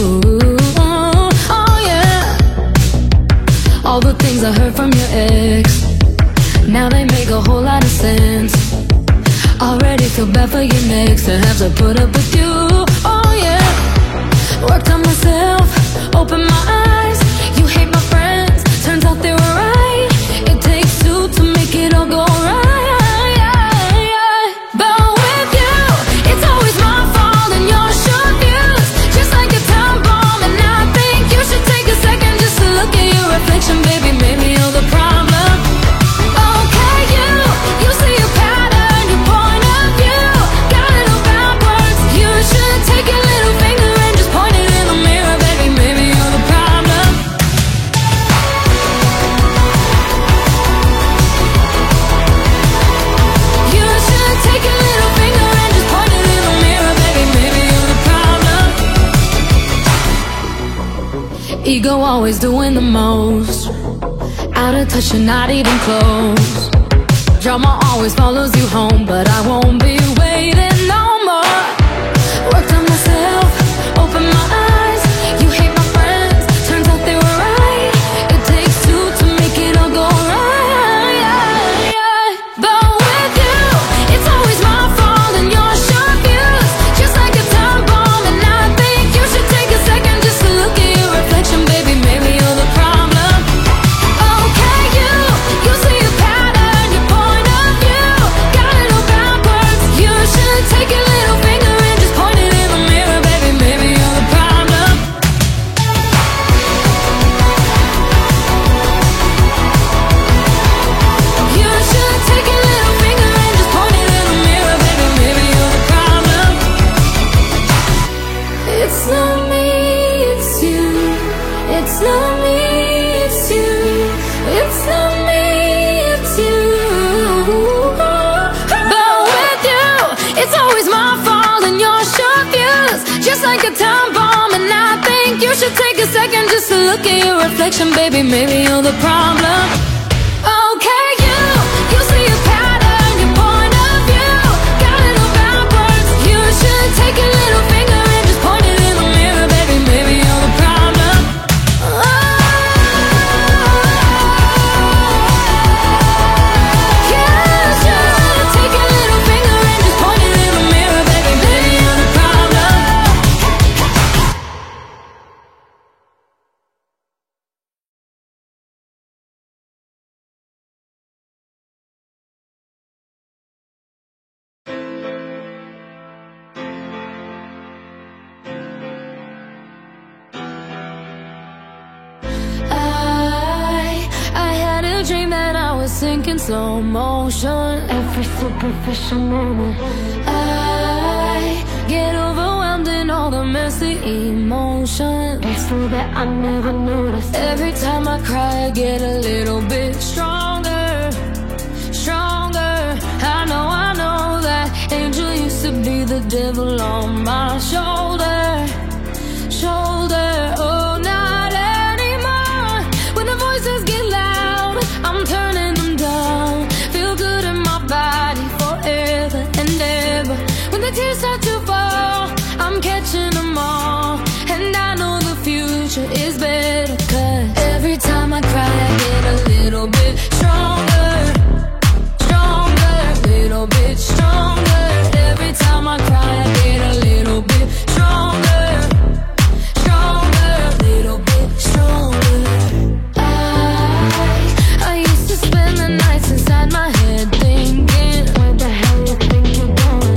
Oh yeah, all the things I heard from your ex, now they make a whole lot of sense. Already feel bad for your next to have to put up with you. Oh yeah, worked on myself, opened my eyes. You hate my friends, turns out they were right. It takes two to make it all go right. But with you, it's always my fault and your short views, just like a time bomb. And I think you should take a second just to look at your reflection, baby. Maybe you're the problem. Okay, you see a pattern, your point of view got a little backwards. You should take your little finger and just point it in the mirror, baby. Maybe you're the problem. You should take your little finger and just point it in the mirror, baby. Maybe you're the problem. Ego always doing the most, out of touch and not even close. Drama always follows you home, but I won't be waiting no more. Worked on myself, opened my eyes. You hate my friends, turns out they were right. It takes two to make it all go right. But with you, it's always my fault and your short views, just like a time bomb. And I think you should take a second just to look at your reflection, baby. Maybe you're the problem. Okay, you see a pattern, your point of view got a little backwards. You should take a second just to look at your reflection, baby. Maybe you're the problem. Okay, you see a pattern, your point of view got it all backwards. You should take a little finger and just point it in the mirror, baby. Maybe you're the problem. Dream that I was sinking slow motion. Every superficial moment, I get overwhelmed in all the messy emotions. It's so that I never noticed. Every time I cry, I get a little bit stronger, stronger. I know that angel used to be the devil on my shoulder, shoulder. Oh, not anymore. When the voices get loud, I'm turning them down. Feel good in my body forever and ever. When the tears start to fall, I'm catching them all. And I know the future is better, 'cause every time I cry, I get a little bit stronger, stronger, little bit stronger. Every time I cry, I get a little bit stronger, stronger, little bit stronger. I used to spend the nights inside my head thinking, where the hell you think you're going?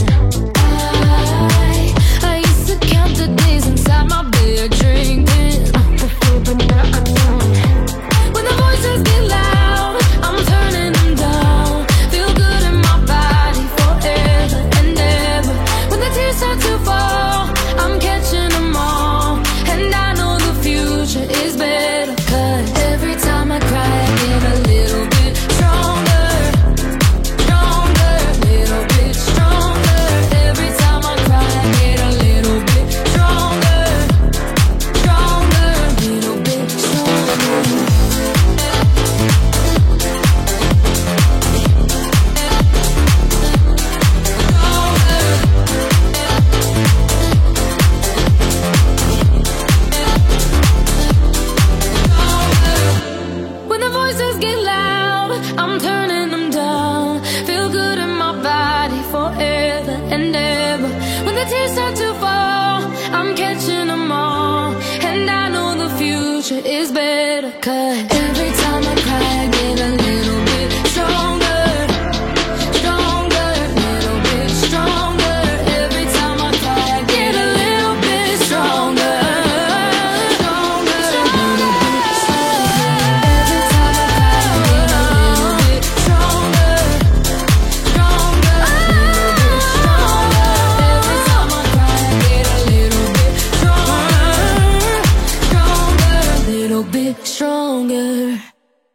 I used to count the days inside my bed drinking. The fear, but now I know. When the voices get loud, I'm turning them down. Feel good in my body forever and ever. When the tears start to fall, I'm catching them all. And I know the future is better, 'cause every time I cry, I get a little bit stronger, stronger, little bit stronger. Every time I cry, I get a little bit stronger, stronger, little bit stronger. When the voices get loud, I'm turning them down. Feel good in my body forever and ever. When the tears start to fall, I'm catching them all. And I know the future is better, 'cause every time I cry, I get a little bit stronger, stronger, little bit stronger. Every time I cry, I get a little bit stronger, stronger, little bit stronger. Every time I cry, I get a little bit stronger, stronger, little bit stronger. Every time I cry, I get a little bit stronger, stronger, little bit stronger.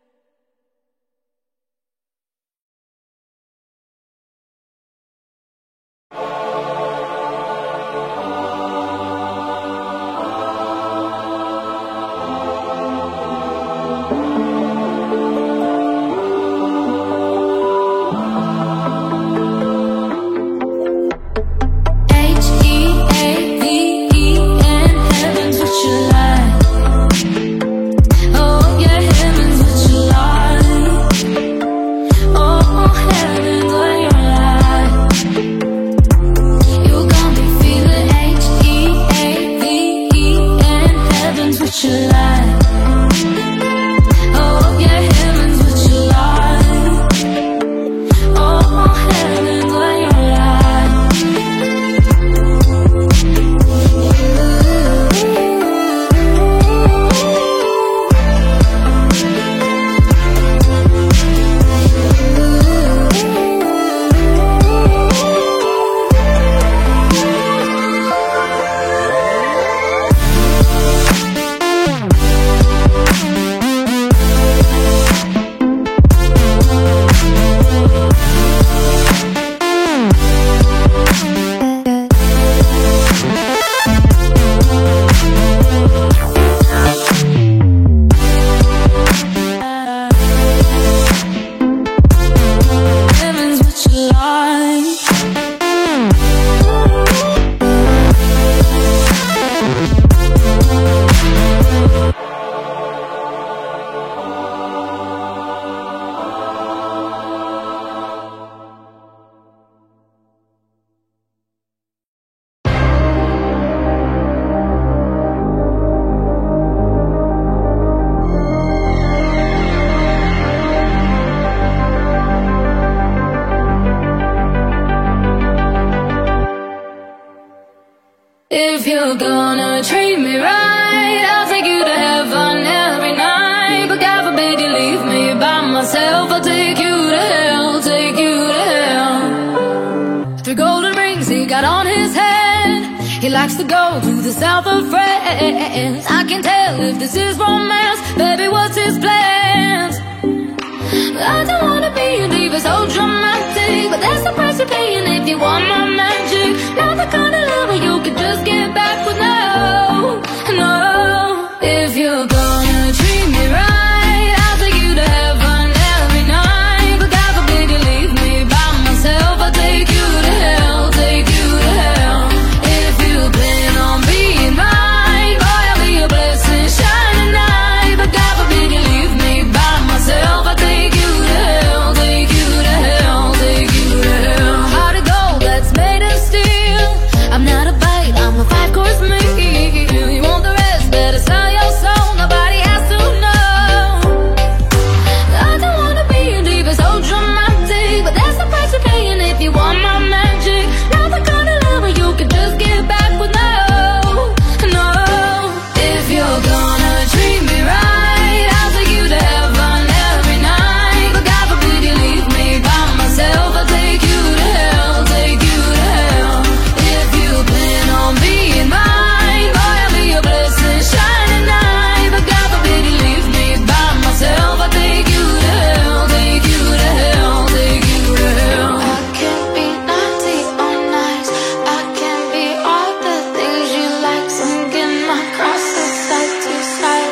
If you're gonna treat me right, I'll take you to heaven every night. But God forbid you leave me by myself, I'll take you to hell, take you to hell. 3 golden rings he got on his head. He likes to go to the south of France. I can tell if this is romance. Baby, what's his plans? I don't wanna be a diva, so dramatic, but that's the price you're paying if you want my magic. Not the kind of love where you can just get back with no, no. If you're gonna treat me right, I'll take you to heaven every night. But God forbid you leave me by myself, I'll take you to hell, take you to hell. If you plan on being mine, boy, I'll be a blessing, shining night. But God forbid you leave me by myself, I'll take you to hell, take you to hell, take you to hell. Heart of gold that's made of steel. I'm not a bite, I'm a 5-course meal. You want the rest, better sell your soul, nobody has to know. I don't wanna be a diva, so dramatic, but that's the price you're paying if you want my magic. Not the kind of love where you can just get back with no, no. If you're gonna treat me right, I'll take you to heaven every night. But God forbid you leave me by myself, I'll take you to hell, take you to hell. If you plan on being mine, boy, I'll be a blessing, shining night. But God forbid you leave me by myself, I'll take you to hell, take you to hell, take you to hell. I can be naughty or nice, I can be all the things you like. Sinking my crosses side to side.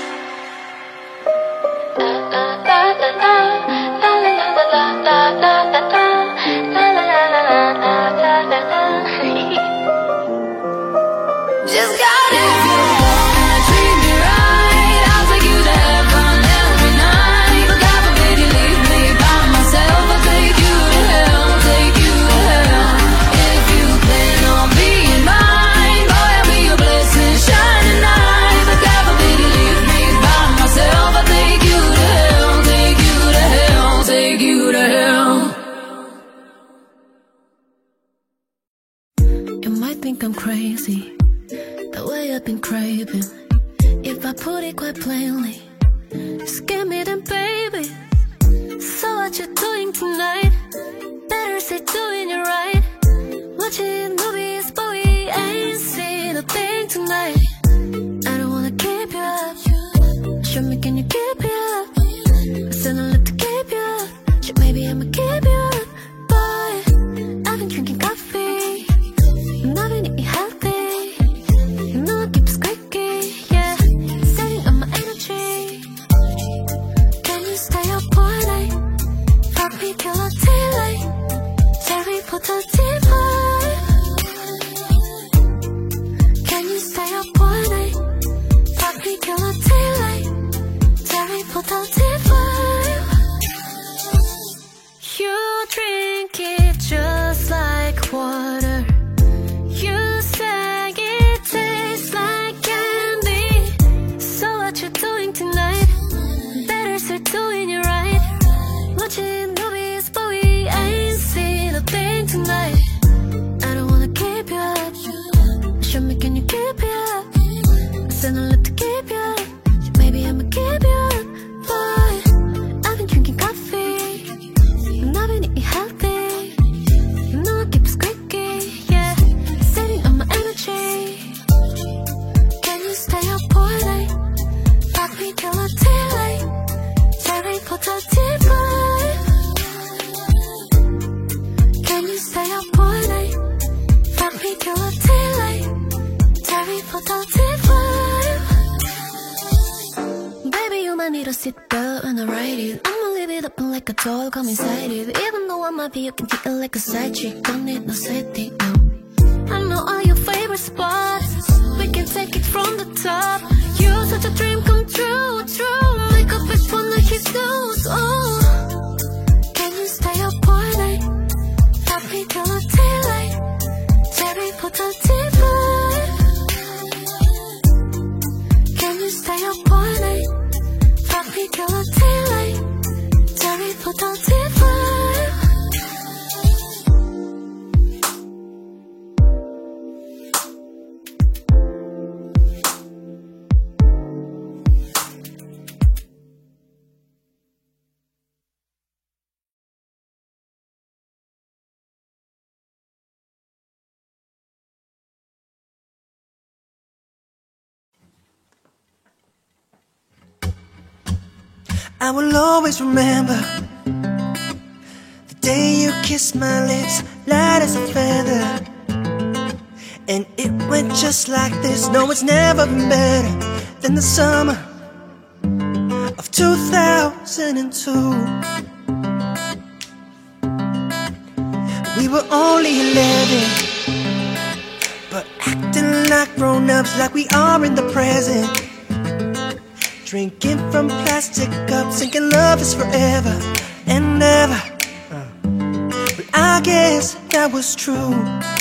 La la la la la, la la la la la la la, la la la la la la la. Just got it. If you're gonna treat me right, I'll take you to heaven every night. But God forbid you leave me by myself, I'll take you to hell, take you to hell. If you plan on being mine, boy, I'll be a blessing, shining night. But God forbid you leave me by myself, I'll take you to hell, take you to hell, take you to hell. You might think I'm crazy, the way I've been craving. If I put it quite plainly, just give me them, baby. So what you doing tonight? Better say doing it right. Watching movies, but we ain't seen a thing tonight. I don't wanna keep you up. Show me, can you keep it up? I said I love to keep you up. So maybe I'ma keep you up. Boy, I've been drinking coffee, and I've been eating healthy. You know I keep squeaky, yeah. Setting up my energy. Can you stay up all night? Fuck me till I daylight. Terry Potter TV. Can you stay up all night? Fuck me till I daylight. Terry Potter TV. You drink it just like water. You say it tastes like candy. So what you doing tonight? Better start doing it right. Watching movies, but we ain't seen a thing tonight. I don't wanna keep you up. Show me, can you keep it up? I said I love to keep you up. So maybe I'ma keep you up. Boy, I've been drinking coffee, and I've been eating healthy. You know I keep squeaky, yeah. Setting up my energy. Can you stay up all night? Fuck me till I daylight. Terry Potter TV. Can you stay up all night? Fuck me till I daylight. Terry Potter TV. Baby, you might need a seatbelt when I ride it. I'ma leave it open like a door, come inside it. Even though I might be, you can take it like a side chick. Don't need no setting, no. I know all your favorite spots. We can take it from the top. You're such a dream come true, true. Wake up with one of his news, oh. Can you stay up all night? Fuck me till I daylight. Terry Potter TV. Can you stay up all night? Fuck me till I daylight. Terry Potter TV. I will always remember the day you kissed my lips, light as a feather. And it went just like this. No, it's never been better than the summer of 2002. We were only 11, but acting like grown-ups, like we are in the present. Drinking from plastic cups, thinking love is forever and ever. But I guess that was true.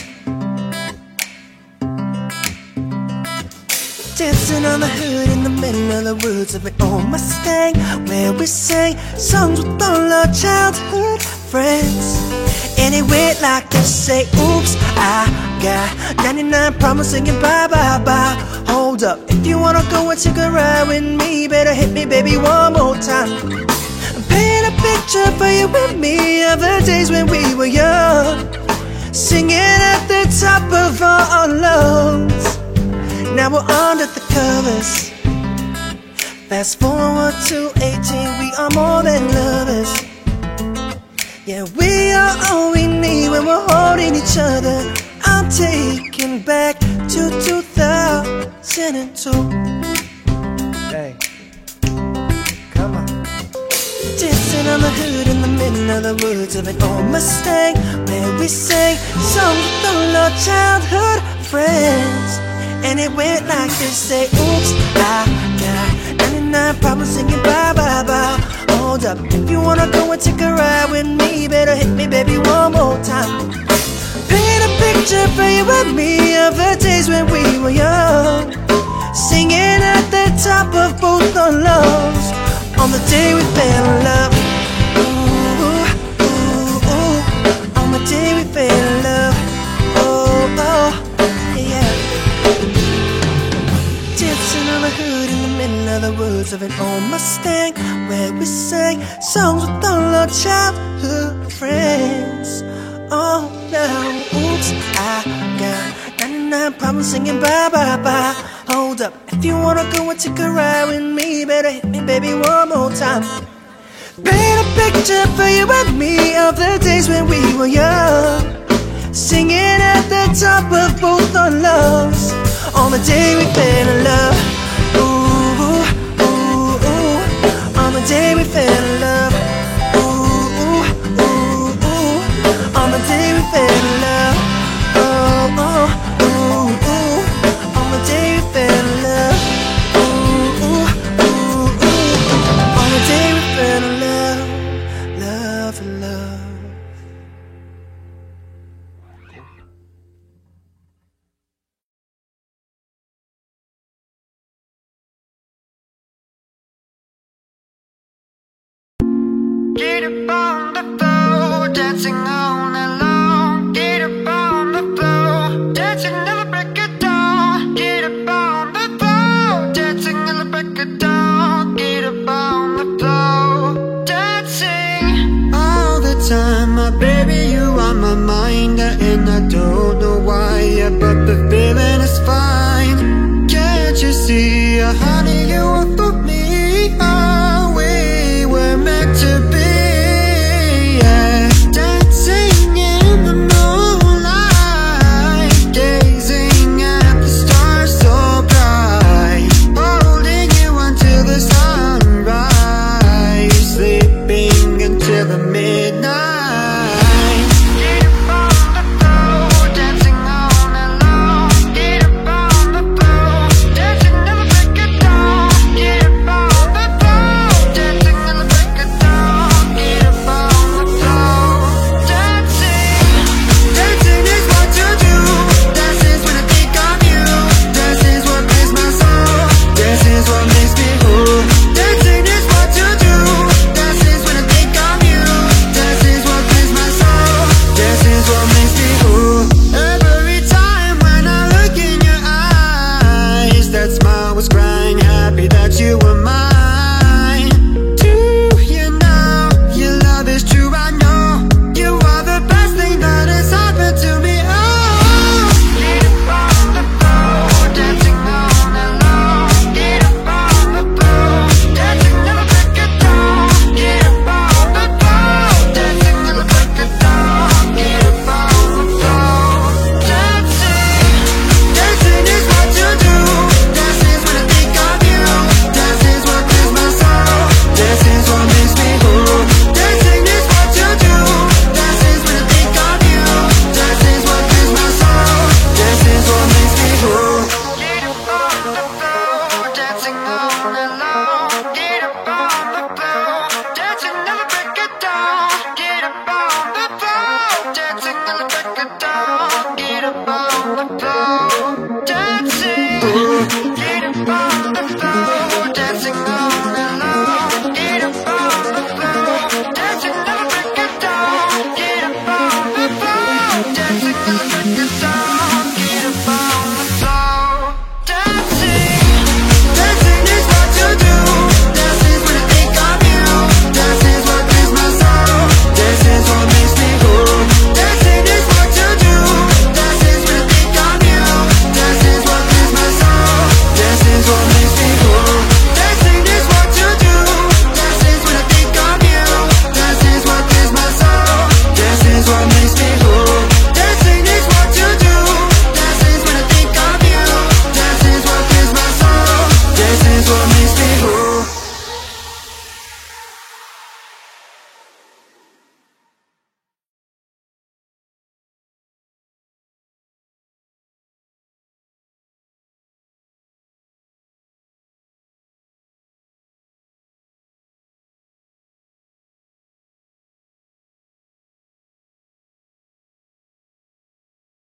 Dancing on the hood in the middle of the woods of an old Mustang, where we sang songs with all our childhood friends. And it went like this, say, oops, I got 99 problems singing bye, bye, bye. Hold up, if you wanna go and take a ride with me, better hit me, baby, one more time. Paint a picture for you and me of the days when we were young, singing at the top of our lungs. Now we're under the covers. Fast forward to 18, we are more than lovers. Yeah, we are all we need when we're holding each other. I'm taken back to 2002. Hey, come on. Dancing on the hood in the middle of the woods of an old Mustang, where we sang songs with all our childhood friends. And it went like this, say, oops, I got 99 problems singing bye, bye, bye. Hold up, if you wanna go and take a ride with me, better hit me, baby, one more time. Paint a picture for you and me of the days when we were young, singing at the top of both our lungs, on the day we fell in love. Ooh, ooh, ooh, on the day we fell in love. Oh, oh, yeah. Dancing on the hood in the middle of the woods of an old Mustang, where we sang songs with all our childhood friends. Oh, now, oops, I got 99 problems singing bye, bye, bye. Hold up, if you wanna go and take a ride with me, better hit me, baby, one more time. Paint a picture for you and me of the days when we were young, singing at the top of both our lungs, on the day we fell in love. Ooh, ooh, ooh, on the day we fell in love. Ooh, ooh, ooh, ooh, on the day we fell in love. Oh, oh, ooh, ooh, on the day we fell in love. Ooh, ooh, ooh, ooh, on the day we fell in love. Love and love. Get up on the floor, dancing all night long. Get up on the floor, dancing till the break of dawn. Get up on the floor, dancing till the break of dawn. Get up on the floor, dancing all the time. My baby, you on my mind, and I don't know why, yeah, but the feeling is fine. Can't you see, honey, you are for me. Oh, we were meant to be. Dancing all night long. Get up on the floor, dancing till the break of dawn.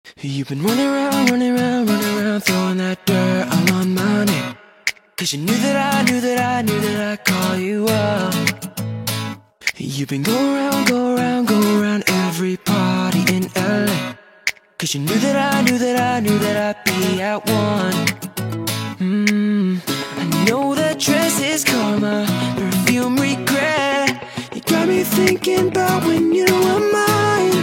You've been running around, running around, running around, throwing that dirt all on my name. Cause you knew that I knew that I knew that I'd call you up. You've been go around, go around, go around every party in LA. Cause you knew that I knew that I knew that I'd be at one. I know that dress is karma, perfume regret. You got me thinking about when you were mine.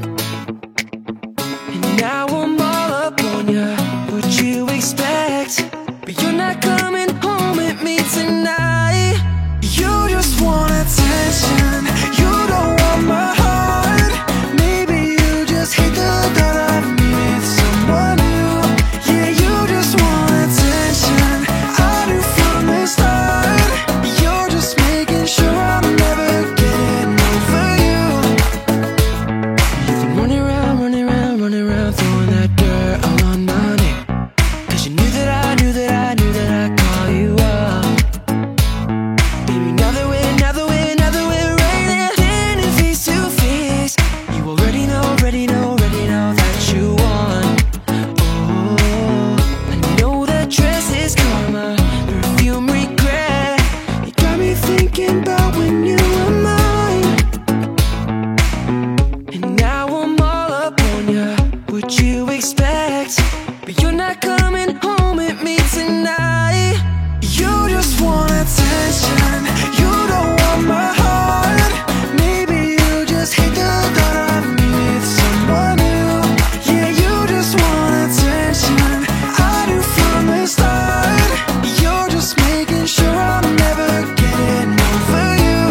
And now I'm all up on ya, what you expect? But you're not coming home with me tonight. You just want attention, you don't want my heart. Maybe you just hate the thought of me with someone new. Yeah, you just want attention, I knew from the start. You're just making sure I'm never getting over you. You've been running around, running around, running around, throwing that dirt all on my name. Cause you knew that I knew that I knew that I'd call you up. Baby, now that we're right there, standing face to face, you already know that you won. Oh, I know that dress is karma, perfume regret. You got me thinking about when you were mine. And now I'm all up on ya, what you expect? But you're not coming home with me tonight. You just want attention, you don't want my heart. Maybe you just hate the thought of me with someone new. Yeah, you just want attention, I knew from the start. You're just making sure I'm never getting over you.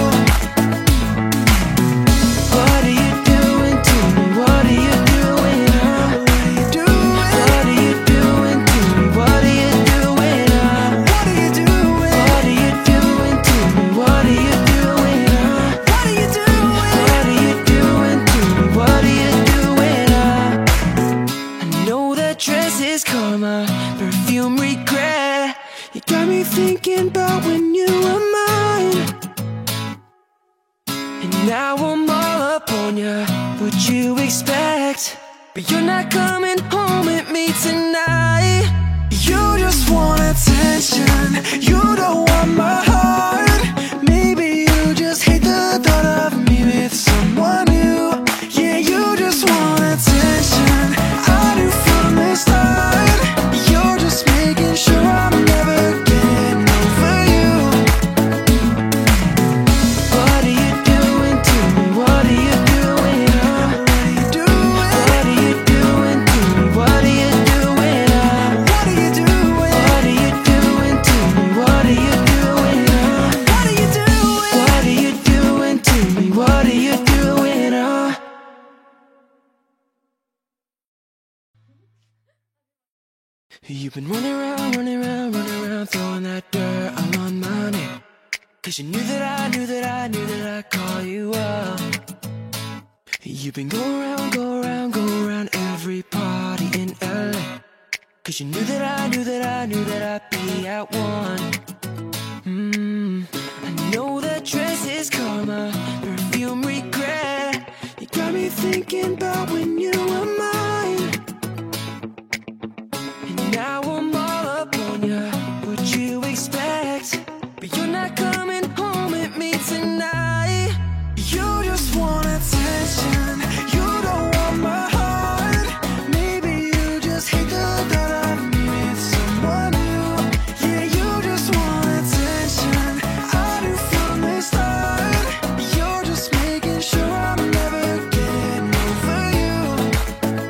What are you doing to me? What are you doing? What are you doing? What are you doing to me? What are you doing? What are you doing? What are you doing to me? What are you doing? What are you doing? What are you doing to me? What are you doing? I know that dress is karma, perfume regret. You got me thinking about when you were mine. And now I'm all up on ya, what you expect? But you're not coming home with me tonight. You just want attention, you don't want my heart. Maybe you just hate the thought of me with someone new. Yeah, you just want attention, I knew from the start. You're just making sure I'm never getting over you. What are you doing to me? What are you doing? What are you doing? What are you doing to me? What are you doing? What are you doing? What are you doing to me? What are you doing? What are you doing? What are you doing to me? What are you doing? You've been running around, running around, running around, throwing that dirt all on my name. Cause you knew that I knew that I knew that I'd call you up. You've been go around, go around, go around every party in LA. Cause you knew that I knew that I knew that I'd be at one. I know that dress is karma, perfume regret. You got me thinking about when you were mine. And now I'm all up on ya, what you expect? But you're not coming home with me tonight. You just want attention, you don't want my heart. Maybe you just hate the thought of me with someone new. Yeah, you just want attention, I knew from the start. You're just making sure I'm never getting over you.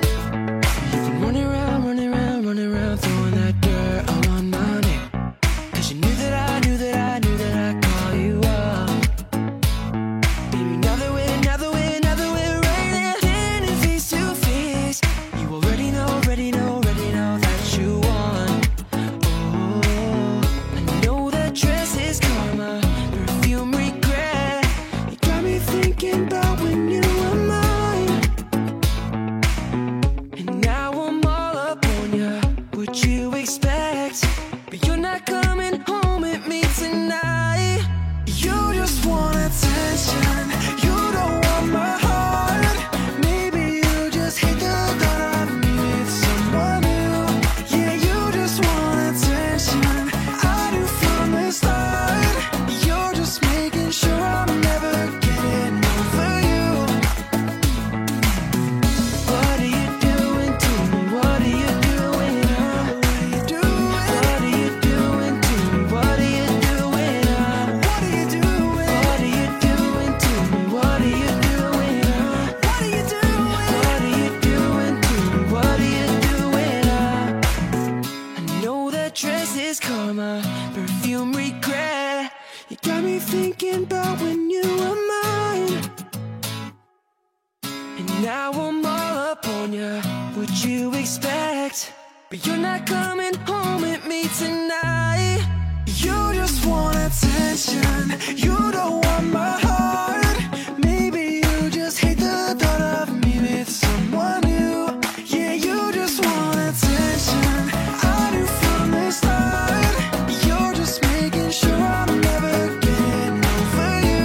did you expect? But you're not coming home with me tonight. You just want attention, you don't want my heart. Maybe you just hate the thought of me with someone new. Yeah, you just want attention, I knew from the start. You're just making sure I'm never getting over you.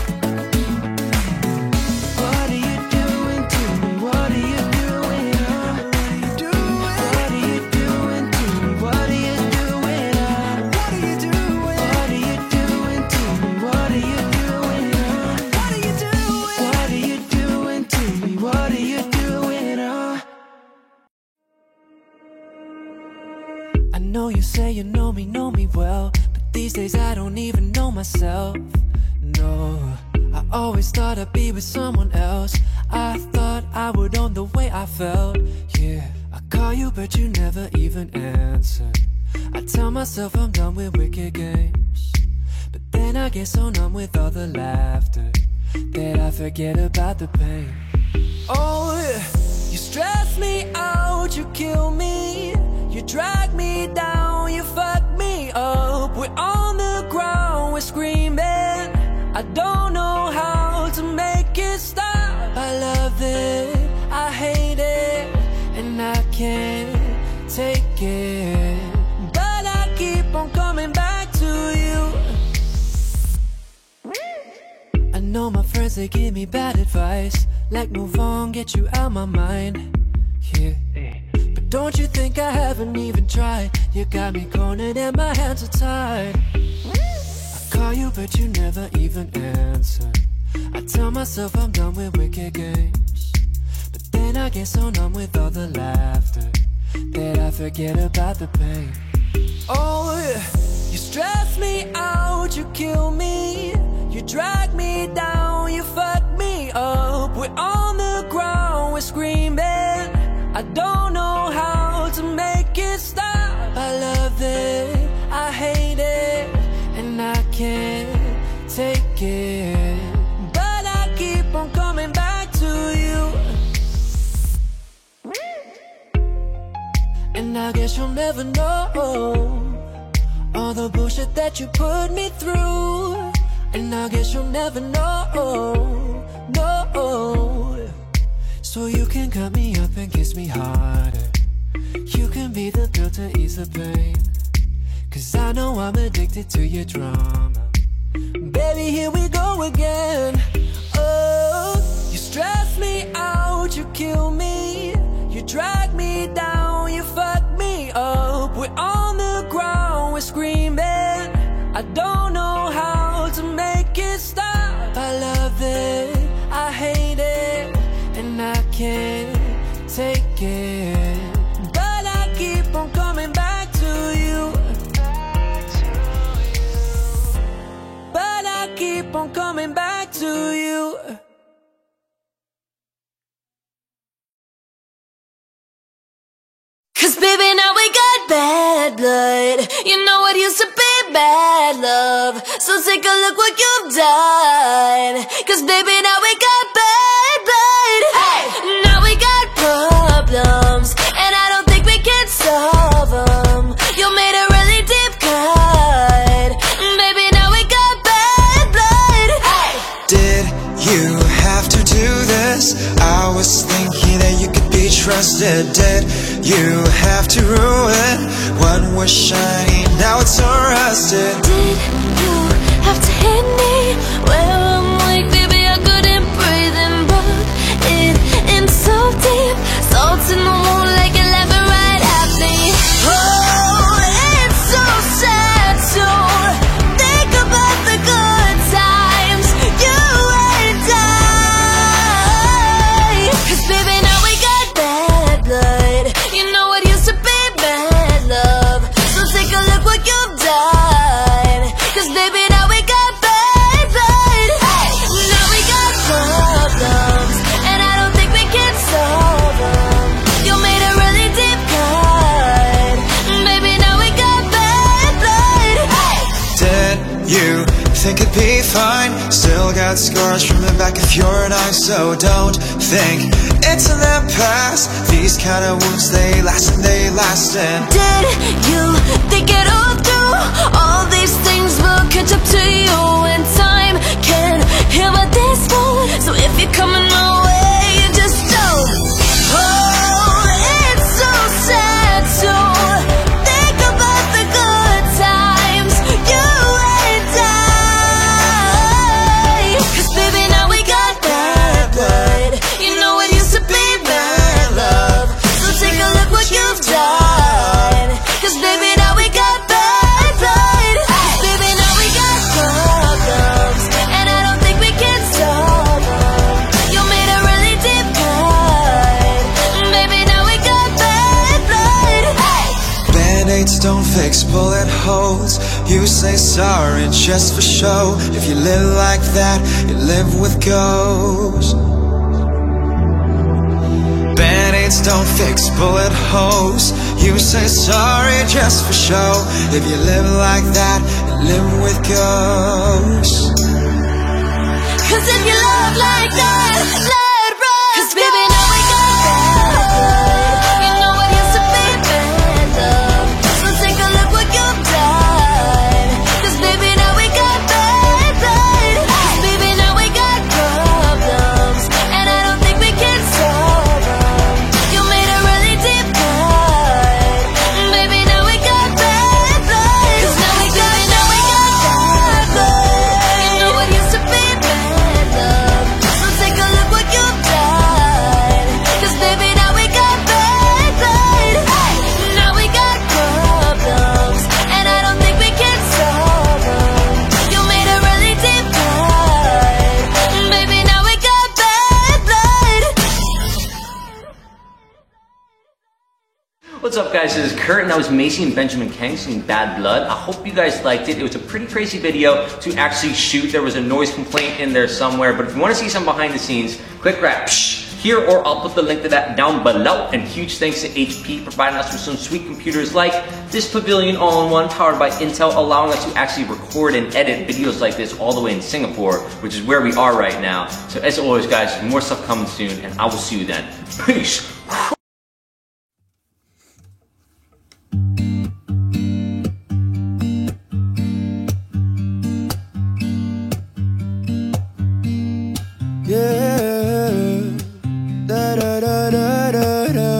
What are you doing to me? What are you doing? What are you doing to me? What are you doing? What are you doing? What are you doing to me? What are you doing? What are you doing? What are you doing to me? What are you doing? I know you say you know me well, but these days I don't even know myself. No, I always thought I'd be with someone else. I thought I would own the way I felt. Yeah, I call you but you never even answer. I tell myself I'm done with wicked games, but then I get so numb with all the laughter that I forget about the pain. Oh, you stress me out, you kill me. You drag me down, you fuck me up. We're on the ground, we're screaming. I don't know how to make it stop. I love it, I hate it, and I can't take it. But I keep on coming back to you. I know my friends, they give me bad advice, like move on, get you out my mind. Yeah, but don't you think I haven't even tried? You got me cornered and my hands are tied. I call you but you never even answer. I tell myself I'm done with wicked games, but then I get so numb with all the laughter that I forget about the pain. Oh, you stress me out, you kill me. You drag me down, you fuck me up. We're on the ground, we're screaming. I don't know how to make it stop. I love it, I hate it, and I can't take it. But I keep on coming back to you. And I guess you'll never know all the bullshit that you put me through. And I guess you'll never know, no. So you can cut me up and kiss me harder. You can be the pill to ease the pain, 'cause I know I'm addicted to your drama. Baby, here we go again. Oh, you stress me out, you kill me. You drag me down, you fuck me up. We're on the ground, we're screaming. I don't know how to make it stop. I love it, I hate it, and I can't take it. But I keep on coming back to you. But I keep on coming back to you. Cause baby, now we got bad blood. You know what used to be bad love. So take a look what you've done. Cause baby, now we got bad blood. Hey! Now we got problems, and I don't think we can solve them. You made a really deep cut. Baby, now we got bad blood. Hey! Did you have to do this? I was thinking that you could be trusted. Did you have to ruin what was shiny? Now it's all rusted. Did you have to hit me where I'm weak? Baby, I couldn't breathe and broke it in so deep. Salt in the wound like you're laughing right at me. Oh, it's so sad to think about the good times you and I. 'Cause baby, now we got bad blood. You know what used to be bad love. So take a look what you've done. 'Cause baby, now we got bad blood. Hey! Now we got problems, and I don't think we can solve them. You made a really deep cut. Baby, now we got bad blood. Hey! Did you think it'd be fine? Still got scars from the back of your knife, so don't think It's in the past. These kind of wounds, they last and they last. And did you think it all through? All these things will catch up to you, and time can heal but this won't. So if you're coming my way, you just don't. Oh, it's so sad to think about the good times you and I. 'Cause baby, now we got bad blood. You know it used to be bad love. So take a look what you've done. 'Cause baby, now we got bad blood. Baby, now we got problems, and I don't think we can solve them. You made a really deep cut. Baby, now we got bad blood. Band-aids don't fix bullet holes. You say sorry just for show. If you live like that, you live with ghosts. Band-aids don't fix bullet holes. You say sorry just for show. If you live like that, you live with ghosts. 'Cause if you love like that, let run. 'Cause baby, now we got bad blood. You know it used to be bad love. So take a look what you've done. 'Cause baby, now we got bad blood. 'Cause baby, now we got problems, and I don't think we can solve them. You made a really deep cut. Baby, now we got bad blood. 'Cause now we got bad blood. You know it used to be bad love. So take a look what you've done. 'Cause baby, now we got bad blood. Now we got problems, and I don't think we can solve them. You made a really deep cut. Baby, now we got bad blood. What's up, guys? This is Kurt, and that was Macy and Benjamin Kang singing Bad Blood. I hope you guys liked it. It was a pretty crazy video to actually shoot. There was a noise complaint in there somewhere, but if you want to see some behind the scenes, click right here, or I'll put the link to that down below. And huge thanks to HP providing us with some sweet computers like this Pavilion All-in-One powered by Intel, allowing us to actually record and edit videos like this all the way in Singapore, which is where we are right now. So as always, guys, more stuff coming soon, and I will see you then. Peace! yeah, da da da da da da.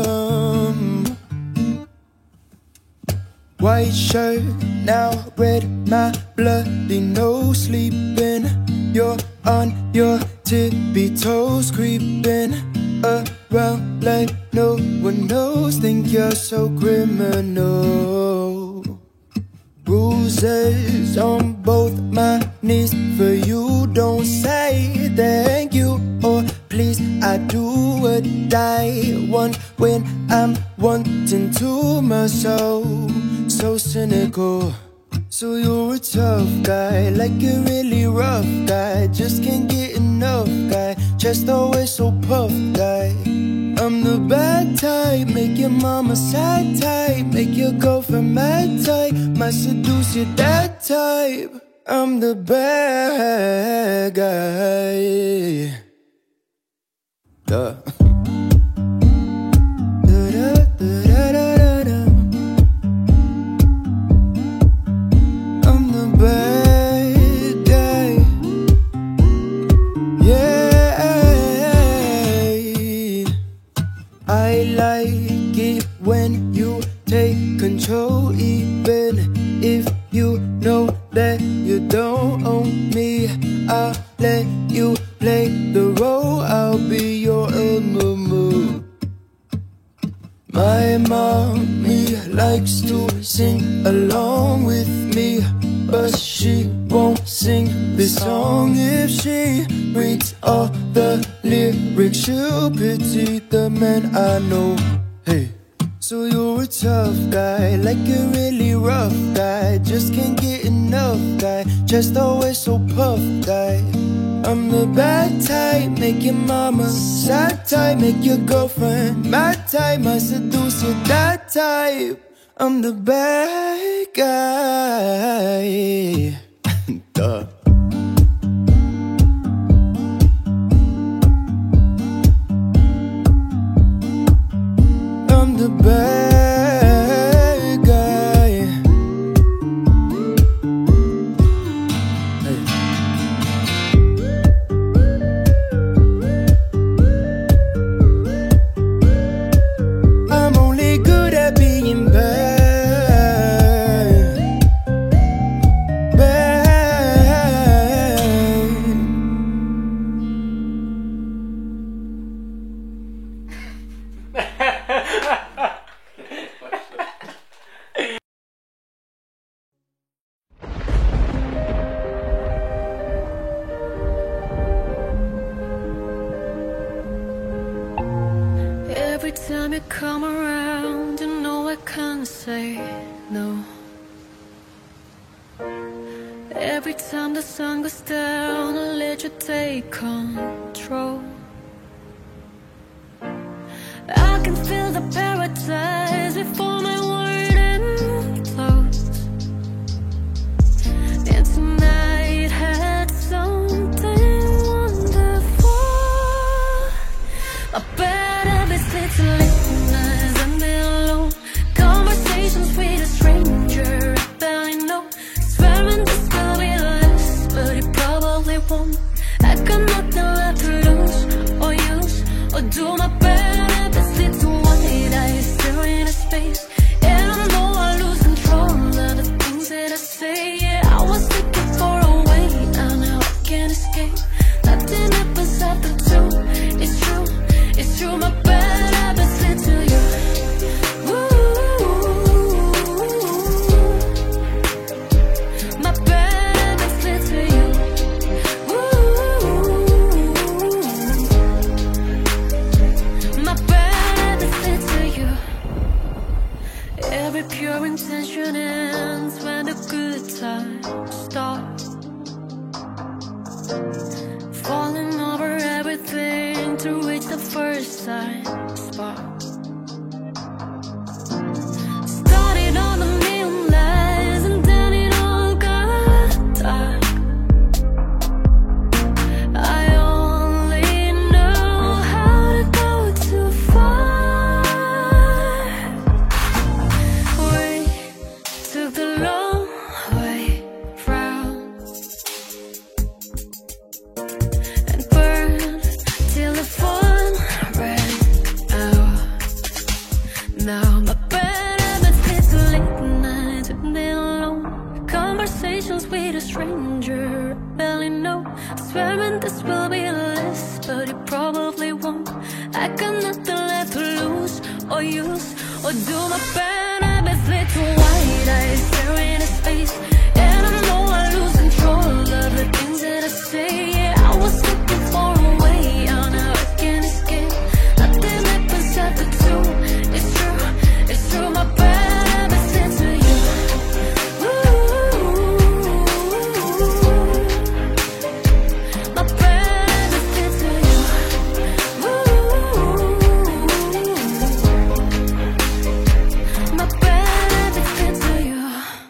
White shirt, now red, my bloody nose sleeping. You're on your tippy toes, creeping around like no one knows. Think you're so criminal. Bruises on both my knees for you. Don't say thank you or please. I do what I want when I'm wanting to. My soul so cynical. So you're a tough guy, like a really rough guy. Just can't get enough guy, chest always so puff guy. I'm the bad type, make your mama sad type, make your girlfriend mad type, might seduce you that type. I'm the bad guy. Duh. I'm the bad guy. Yeah, I like it when you take control, even if you know that you don't own me. I'll let you play the role, I'll be your MMO. My mommy likes to sing along with me, but she won't sing this song. If she reads all the lyrics, she'll pity the man I know. Hey. So you're a tough guy, like a really rough guy. Just can't get enough guy, chest always so puff guy. I'm the bad type, make your mama sad type, make your girlfriend mad type, might seduce you that type. I'm the bad guy. Duh. Every time you come around, you know I can't say no. Every time the sun goes down, I let you take control. I can feel the paradise before my word implodes. And tonight had something wonderful. My bad habits lead to late nights and being alone. Conversations with a stranger I barely know. Swearing this will be last, but it probably won't. I got nothing left to lose or use or do. My bad habits lead to white eyes staring into space. And I know I lose control of the things that I say. Yeah, I was looking for a way out, now I can't escape. Nothing happens after two. It's true, it's true. My bad habits lead to you. My bad habits lead to you. My bad habits lead to you. Every pure intention ends when the good times start. Falling over everything to reach the first sign spot. Started on a million lies and then it all got dark. I only know how to go too far. We took the long way round and burned till the fun ran out. Now my bad habits lead to late nights and being alone. Conversations with a stranger I barely know. Swearing this will be last, but it probably won't. I got nothing left to lose or use or do. My bad habits lead to white eyes staring into space. And I know I lose control of the things that I say. Yeah, I was looking for a way out, now I can't escape. Nothing happens after two. It's true, it's true. My bad habits lead to you. My bad habits lead to you. My bad habits lead to you.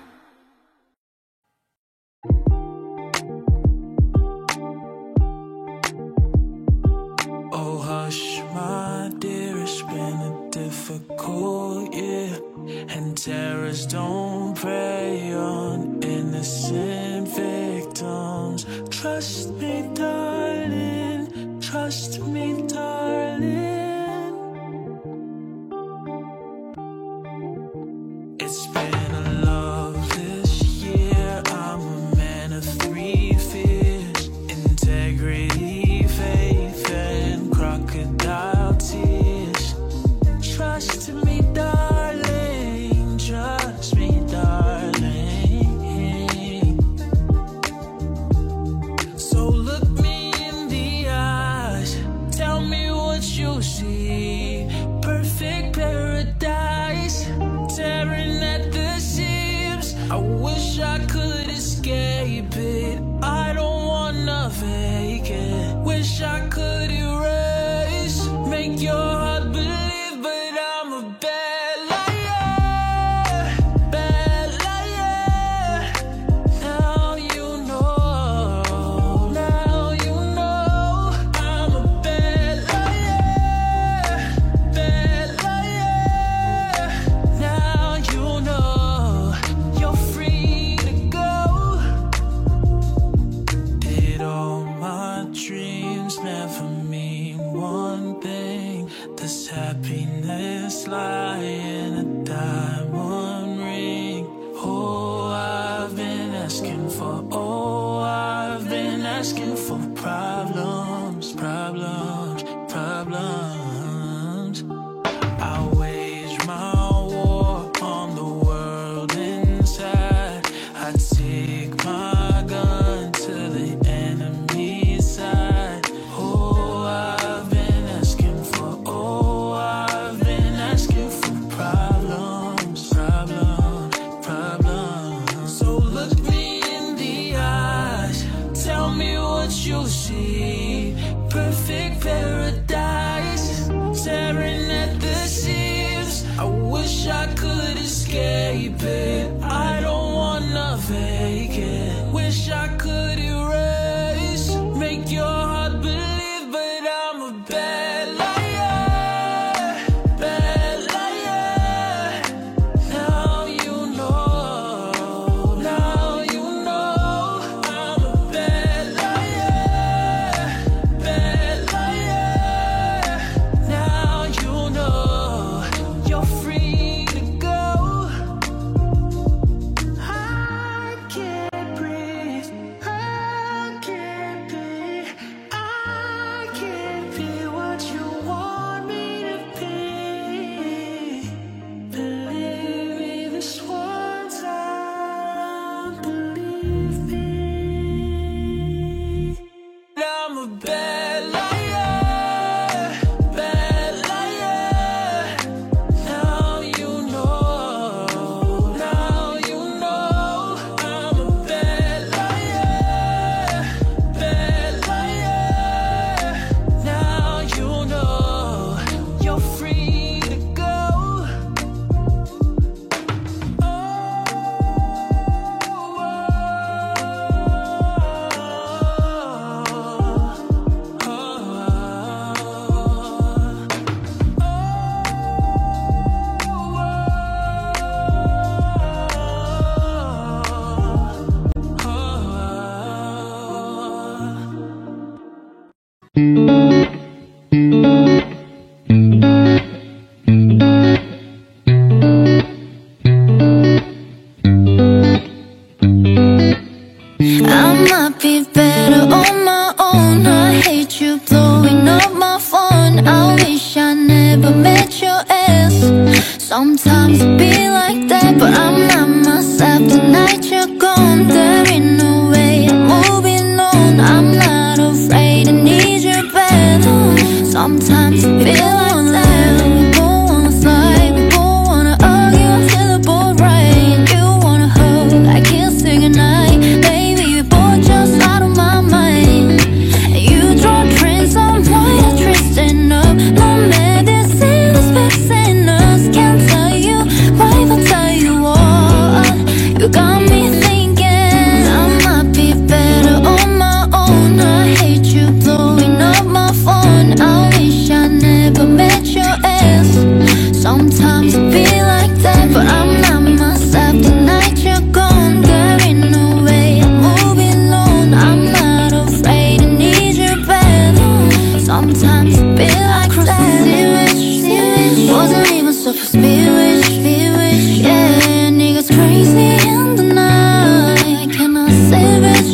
Oh hush, my dear, it's been a difficult year, and terrorists don't prey on innocent victims. Trust me, darling, trust me, darling. It's been a loveless year. I'm a man of three fears: integrity, faith, and crocodile tears. Trust me, darling, trust me, darling. So look me in the eyes, tell me what you see. Perfect paradise, tearing at the seams. I wish I could escape it. I don't wanna fake it. Wish I could erase, make your heart believe, but I'm a bad liar, bad liar. Now you know, now you know. I'm a bad liar, bad liar. Now you know, you're free to go. Did all my dreams never mean one thing? Does happiness lie in a diamond ring? Oh, I've been asking for, oh, I've been asking for problems, problems, problems. I wage my war on the world inside. I take my gun to the enemy's side. Oh, I've been asking for, oh, I've be perfect paradise, staring at the seas. I wish I could escape it. I don't wanna fake it. Wish I could erase, make your heart believe, but I'm a bad liar, bad liar. Now you know, now you know. I'm a bad liar, bad liar. Now you know, you're free to go. I can't breathe, I can't be, I can't be what you want me to be. Believe me this one time, believe me. I'm a bad liar, bad liar. Now you know, now you know. I'm a bad liar, bad liar. Now you know, you're free to go. I might be better on my own. I hate you blowing up my phone. I wish I never met your ass. Sometimes it be like that, but I'm not myself the night you're gone. There ain't no way I'm moving on. I'm not afraid, I need your bed. Sometimes it feel like that. We both wanna fight, we both wanna argue until the boat rain. You wanna hug, I can't say goodnight. Baby, we both just out of my mind. And you draw trends on why I twisting up. My medicine is fixing us. Can't tell you why, but tell you what. You got me thinking I might be better on my own. I hate you blowing up my phone. I wish I never met your ass. Sometimes it be like that, but I'm not myself the night you're gone. There ain't no way I'm moving alone. I'm not afraid, I need your bed. Sometimes it be like that. Wasn't even supposed to be rich, yeah, niggas crazy in the night. I cannot say rich,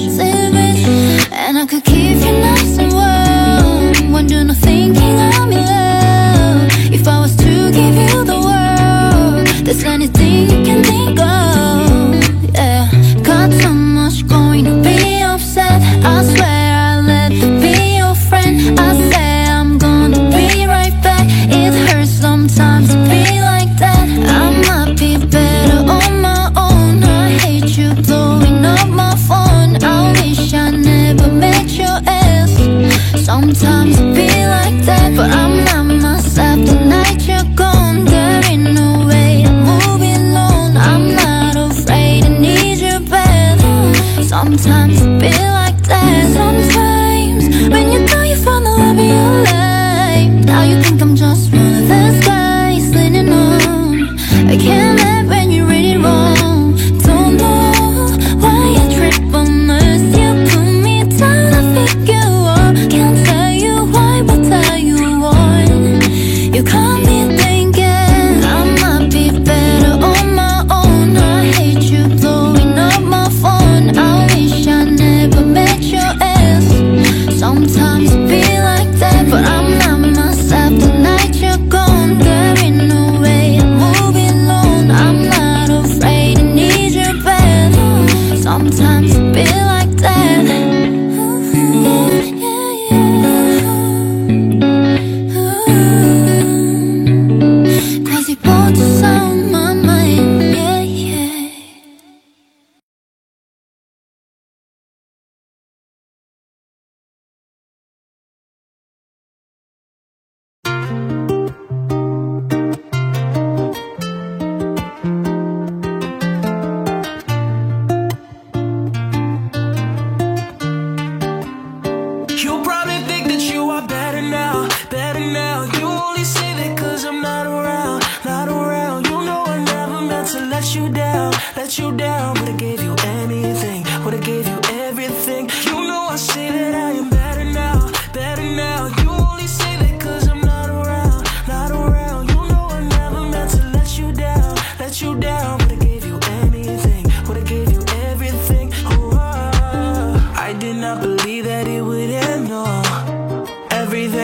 and I could keep you nice and warm when you're not thinking I'm in love. If I was to give you the world, there's anything you can think of, yeah. Got so much going to be upset. I swear I'll let be your friend. I say I'm gonna be right back. It hurts sometimes to be like that. I might be better on my own. I hate you blowing up my phone. I wish I never met your ass. Sometimes it be like that, but I'm not myself the night you're gone. There ain't no way I'm moving alone. I'm not afraid, I need your bed. Sometimes it be like that. Sometimes when you thought you found the love of your life, now you think I'm just one of those guys leaning on. I can't let when you read it wrong. Don't know why I trip on us. You put me down, I figure out. Can't tell you why, but tell you what. You got me thinking I might be better on my own. I hate you blowing up my phone. I wish I never met your ass. Sometimes it be like that, but I'm not myself the night you're gone. There ain't no way I'm moving alone. I'm not afraid, I need your bed. Sometimes it be like that. Cause you both just on my mind, yeah, yeah.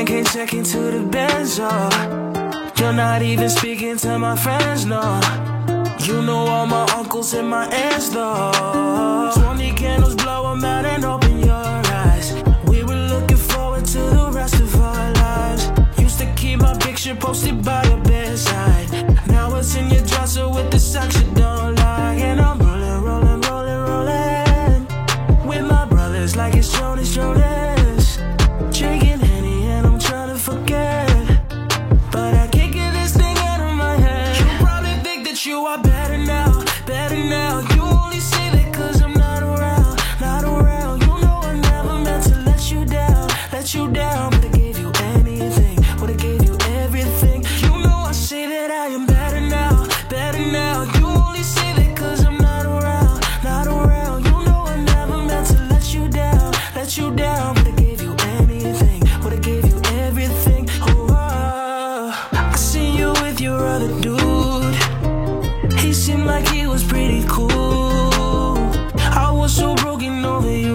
man can't check into the Benz, oh. You're not even speaking to my friends, no. You know all my uncles and my aunts, though. 20 candles, blow 'em out and open your eyes. We were looking forward to the rest of our lives. Used to keep my picture posted by your bedside. Now it's in your dresser with the socks you don't like. And I'm rolling, rolling, rolling, rolling with my brothers like it's Jonas, Jonas. Drinking Henny and I'm trying to forget, but I can't get this thing out of my head. You probably think that you are better now, better now. You only say that cause I'm not around, not around. You know I never meant to let you down, let you down. But I gave you anything, but I gave you everything. You know I say that I am better now, better now. You only say that cause I'm not around, not around. You know I never meant to let you down, let you down. But I gave you anything, but I gave you everything. Oh, I seen you with your other dude. He seemed like he was pretty cool. I was so broken over you.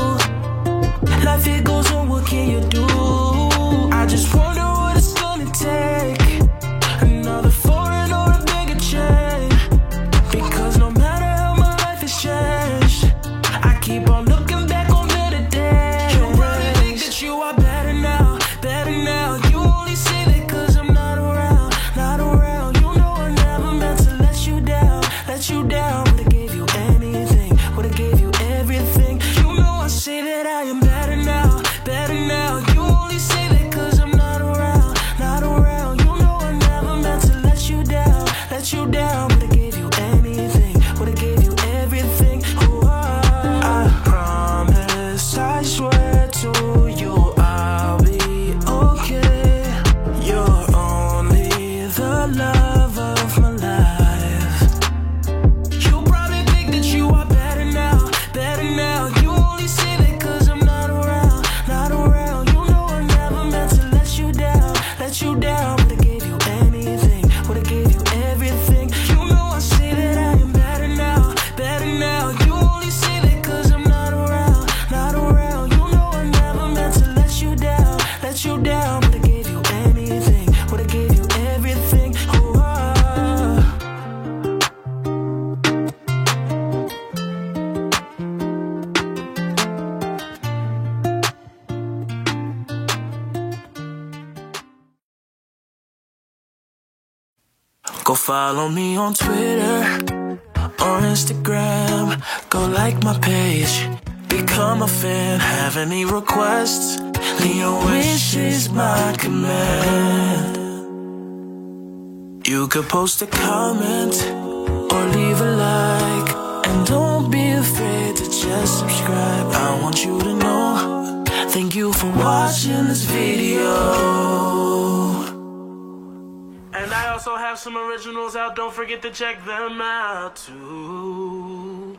Life it goes on, what can you do? I just wonder what it's gonna take. Another foreign or a bigger change. Because no matter how my life has changed, I keep on looking back on better days. You probably think that you are better now, better now. You only say that cause I'm not around, not around. You know I never meant to let you down, let you down. But I gave you anything, but I gave you everything. You know I say that I am better now, better now. You only say that cause I'm not around, not around. You know I never meant to let you down, let you down. But I gave you anything, but I gave you everything. Oh, I promise, I swear to you I'll be okay. You're only the love of my life. You probably think that you are better now, better now. You only say that cause I'm not around, not around. You know I never meant to let you down, let you down. But I gave you anything, but I gave you everything. You know I say that I am better now, better now. You only say that cause I'm not around, not around. You know I never meant to let you down, let you down. But I gave you anything, but I gave you everything. Oh, go follow me on Twitter or Instagram. Go like my page, become a fan. Have any requests? Leave your wish is my command. You could post a comment or leave a like, and don't be afraid to just subscribe. I want you to know, thank you for watching this video. And I also have some originals out, don't forget to check them out too.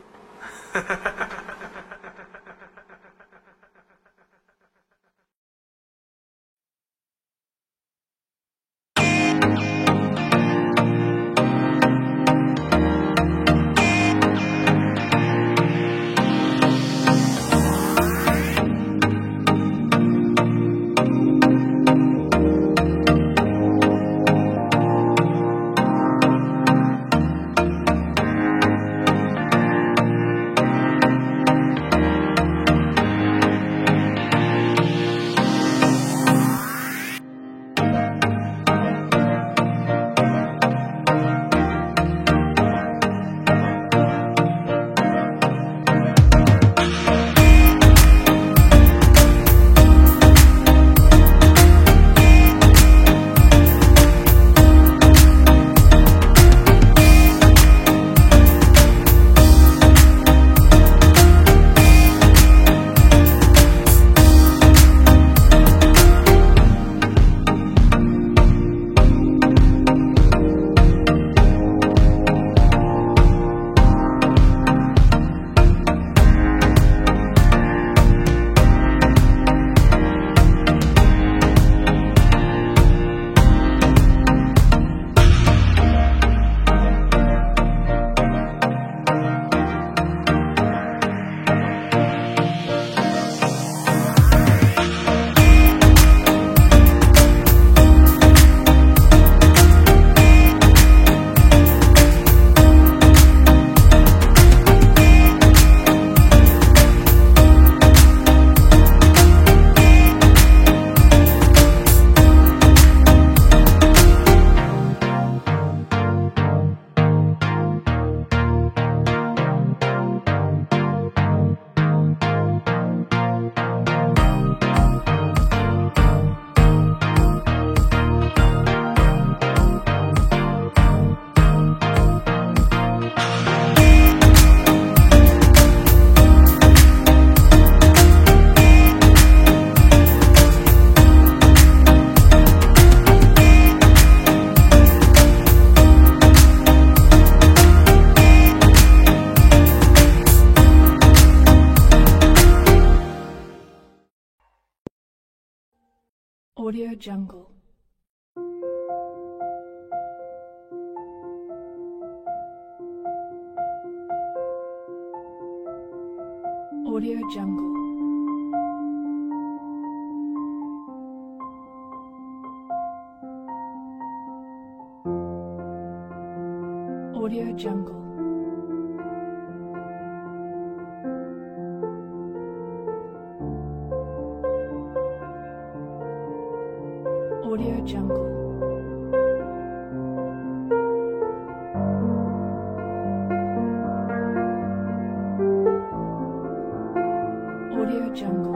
Audio Jungle. Audio Jungle. Audio Jungle. Audio Jungle. Audio Jungle.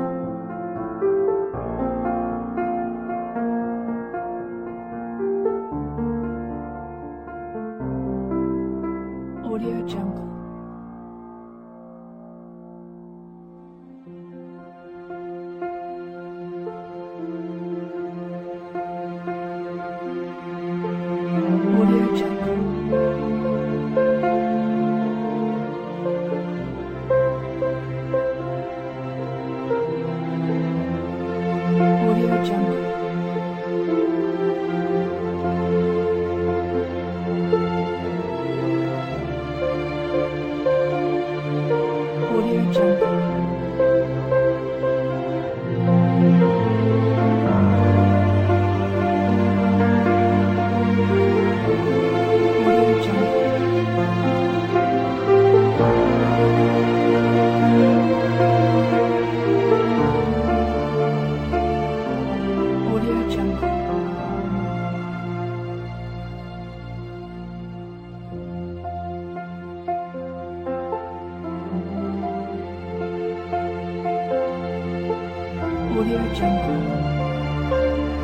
Audio Jungle. Audio Jungle. Audio Jungle. Audio Jungle. Audio Jungle. Audio Jungle. Audio Jungle.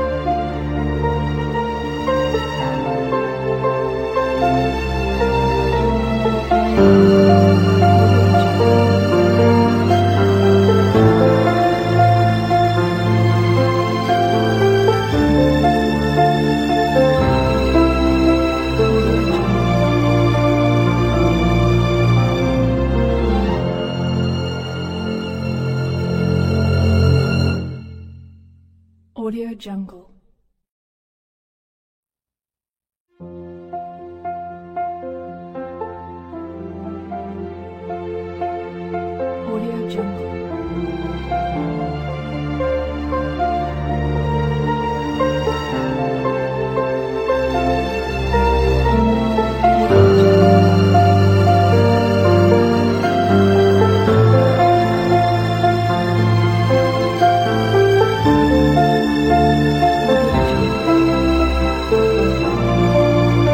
Audio Jungle. Audio Jungle. Audio Jungle.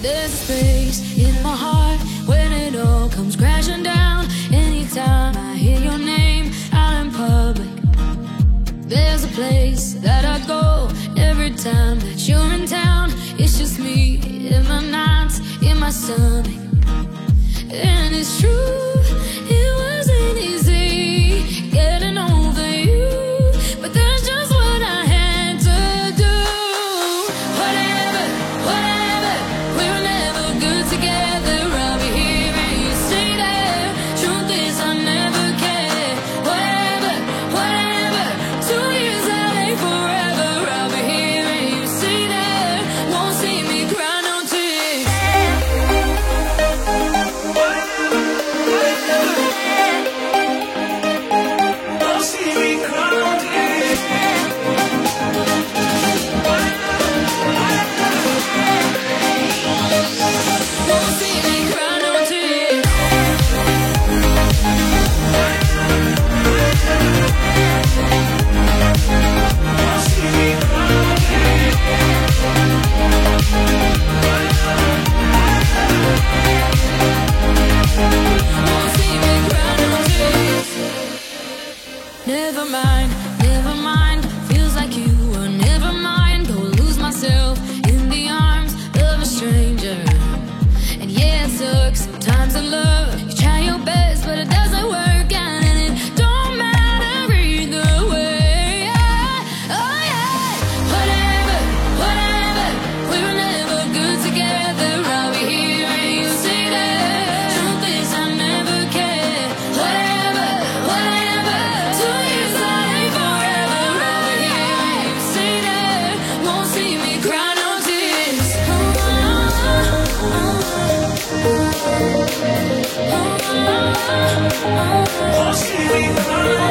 There's a space in my heart when it all comes crashing down. Anytime I hear your name out in public, there's a place that I go every time that you're in town. It's just me in my nights, in my stomach. And it's true, it wasn't easy getting over you, but that's just what I had to do. Whatever, whatever, we were never good together. I'll be here and you stay there. Truth is I never cared. Whatever, whatever, 2 years out ain't forever. I'll be here and you stay there. Won't see me cry no tears. Won't see me cry no tears. Won't see me cry no tears. Never mind, never mind. Feels like you were never mind. Go lose myself in the arms of a stranger. And yeah, it sucks sometimes in love. You try your best, but it doesn't work out, and it don't matter either way. Oh yeah, whatever, whatever. We were never good together. I'll be here and you stay there. Truth is I never cared. Whatever, whatever. 2 years out ain't forever. I'll be here and you stay there. Won't see me cry no tears. Won't see me cry.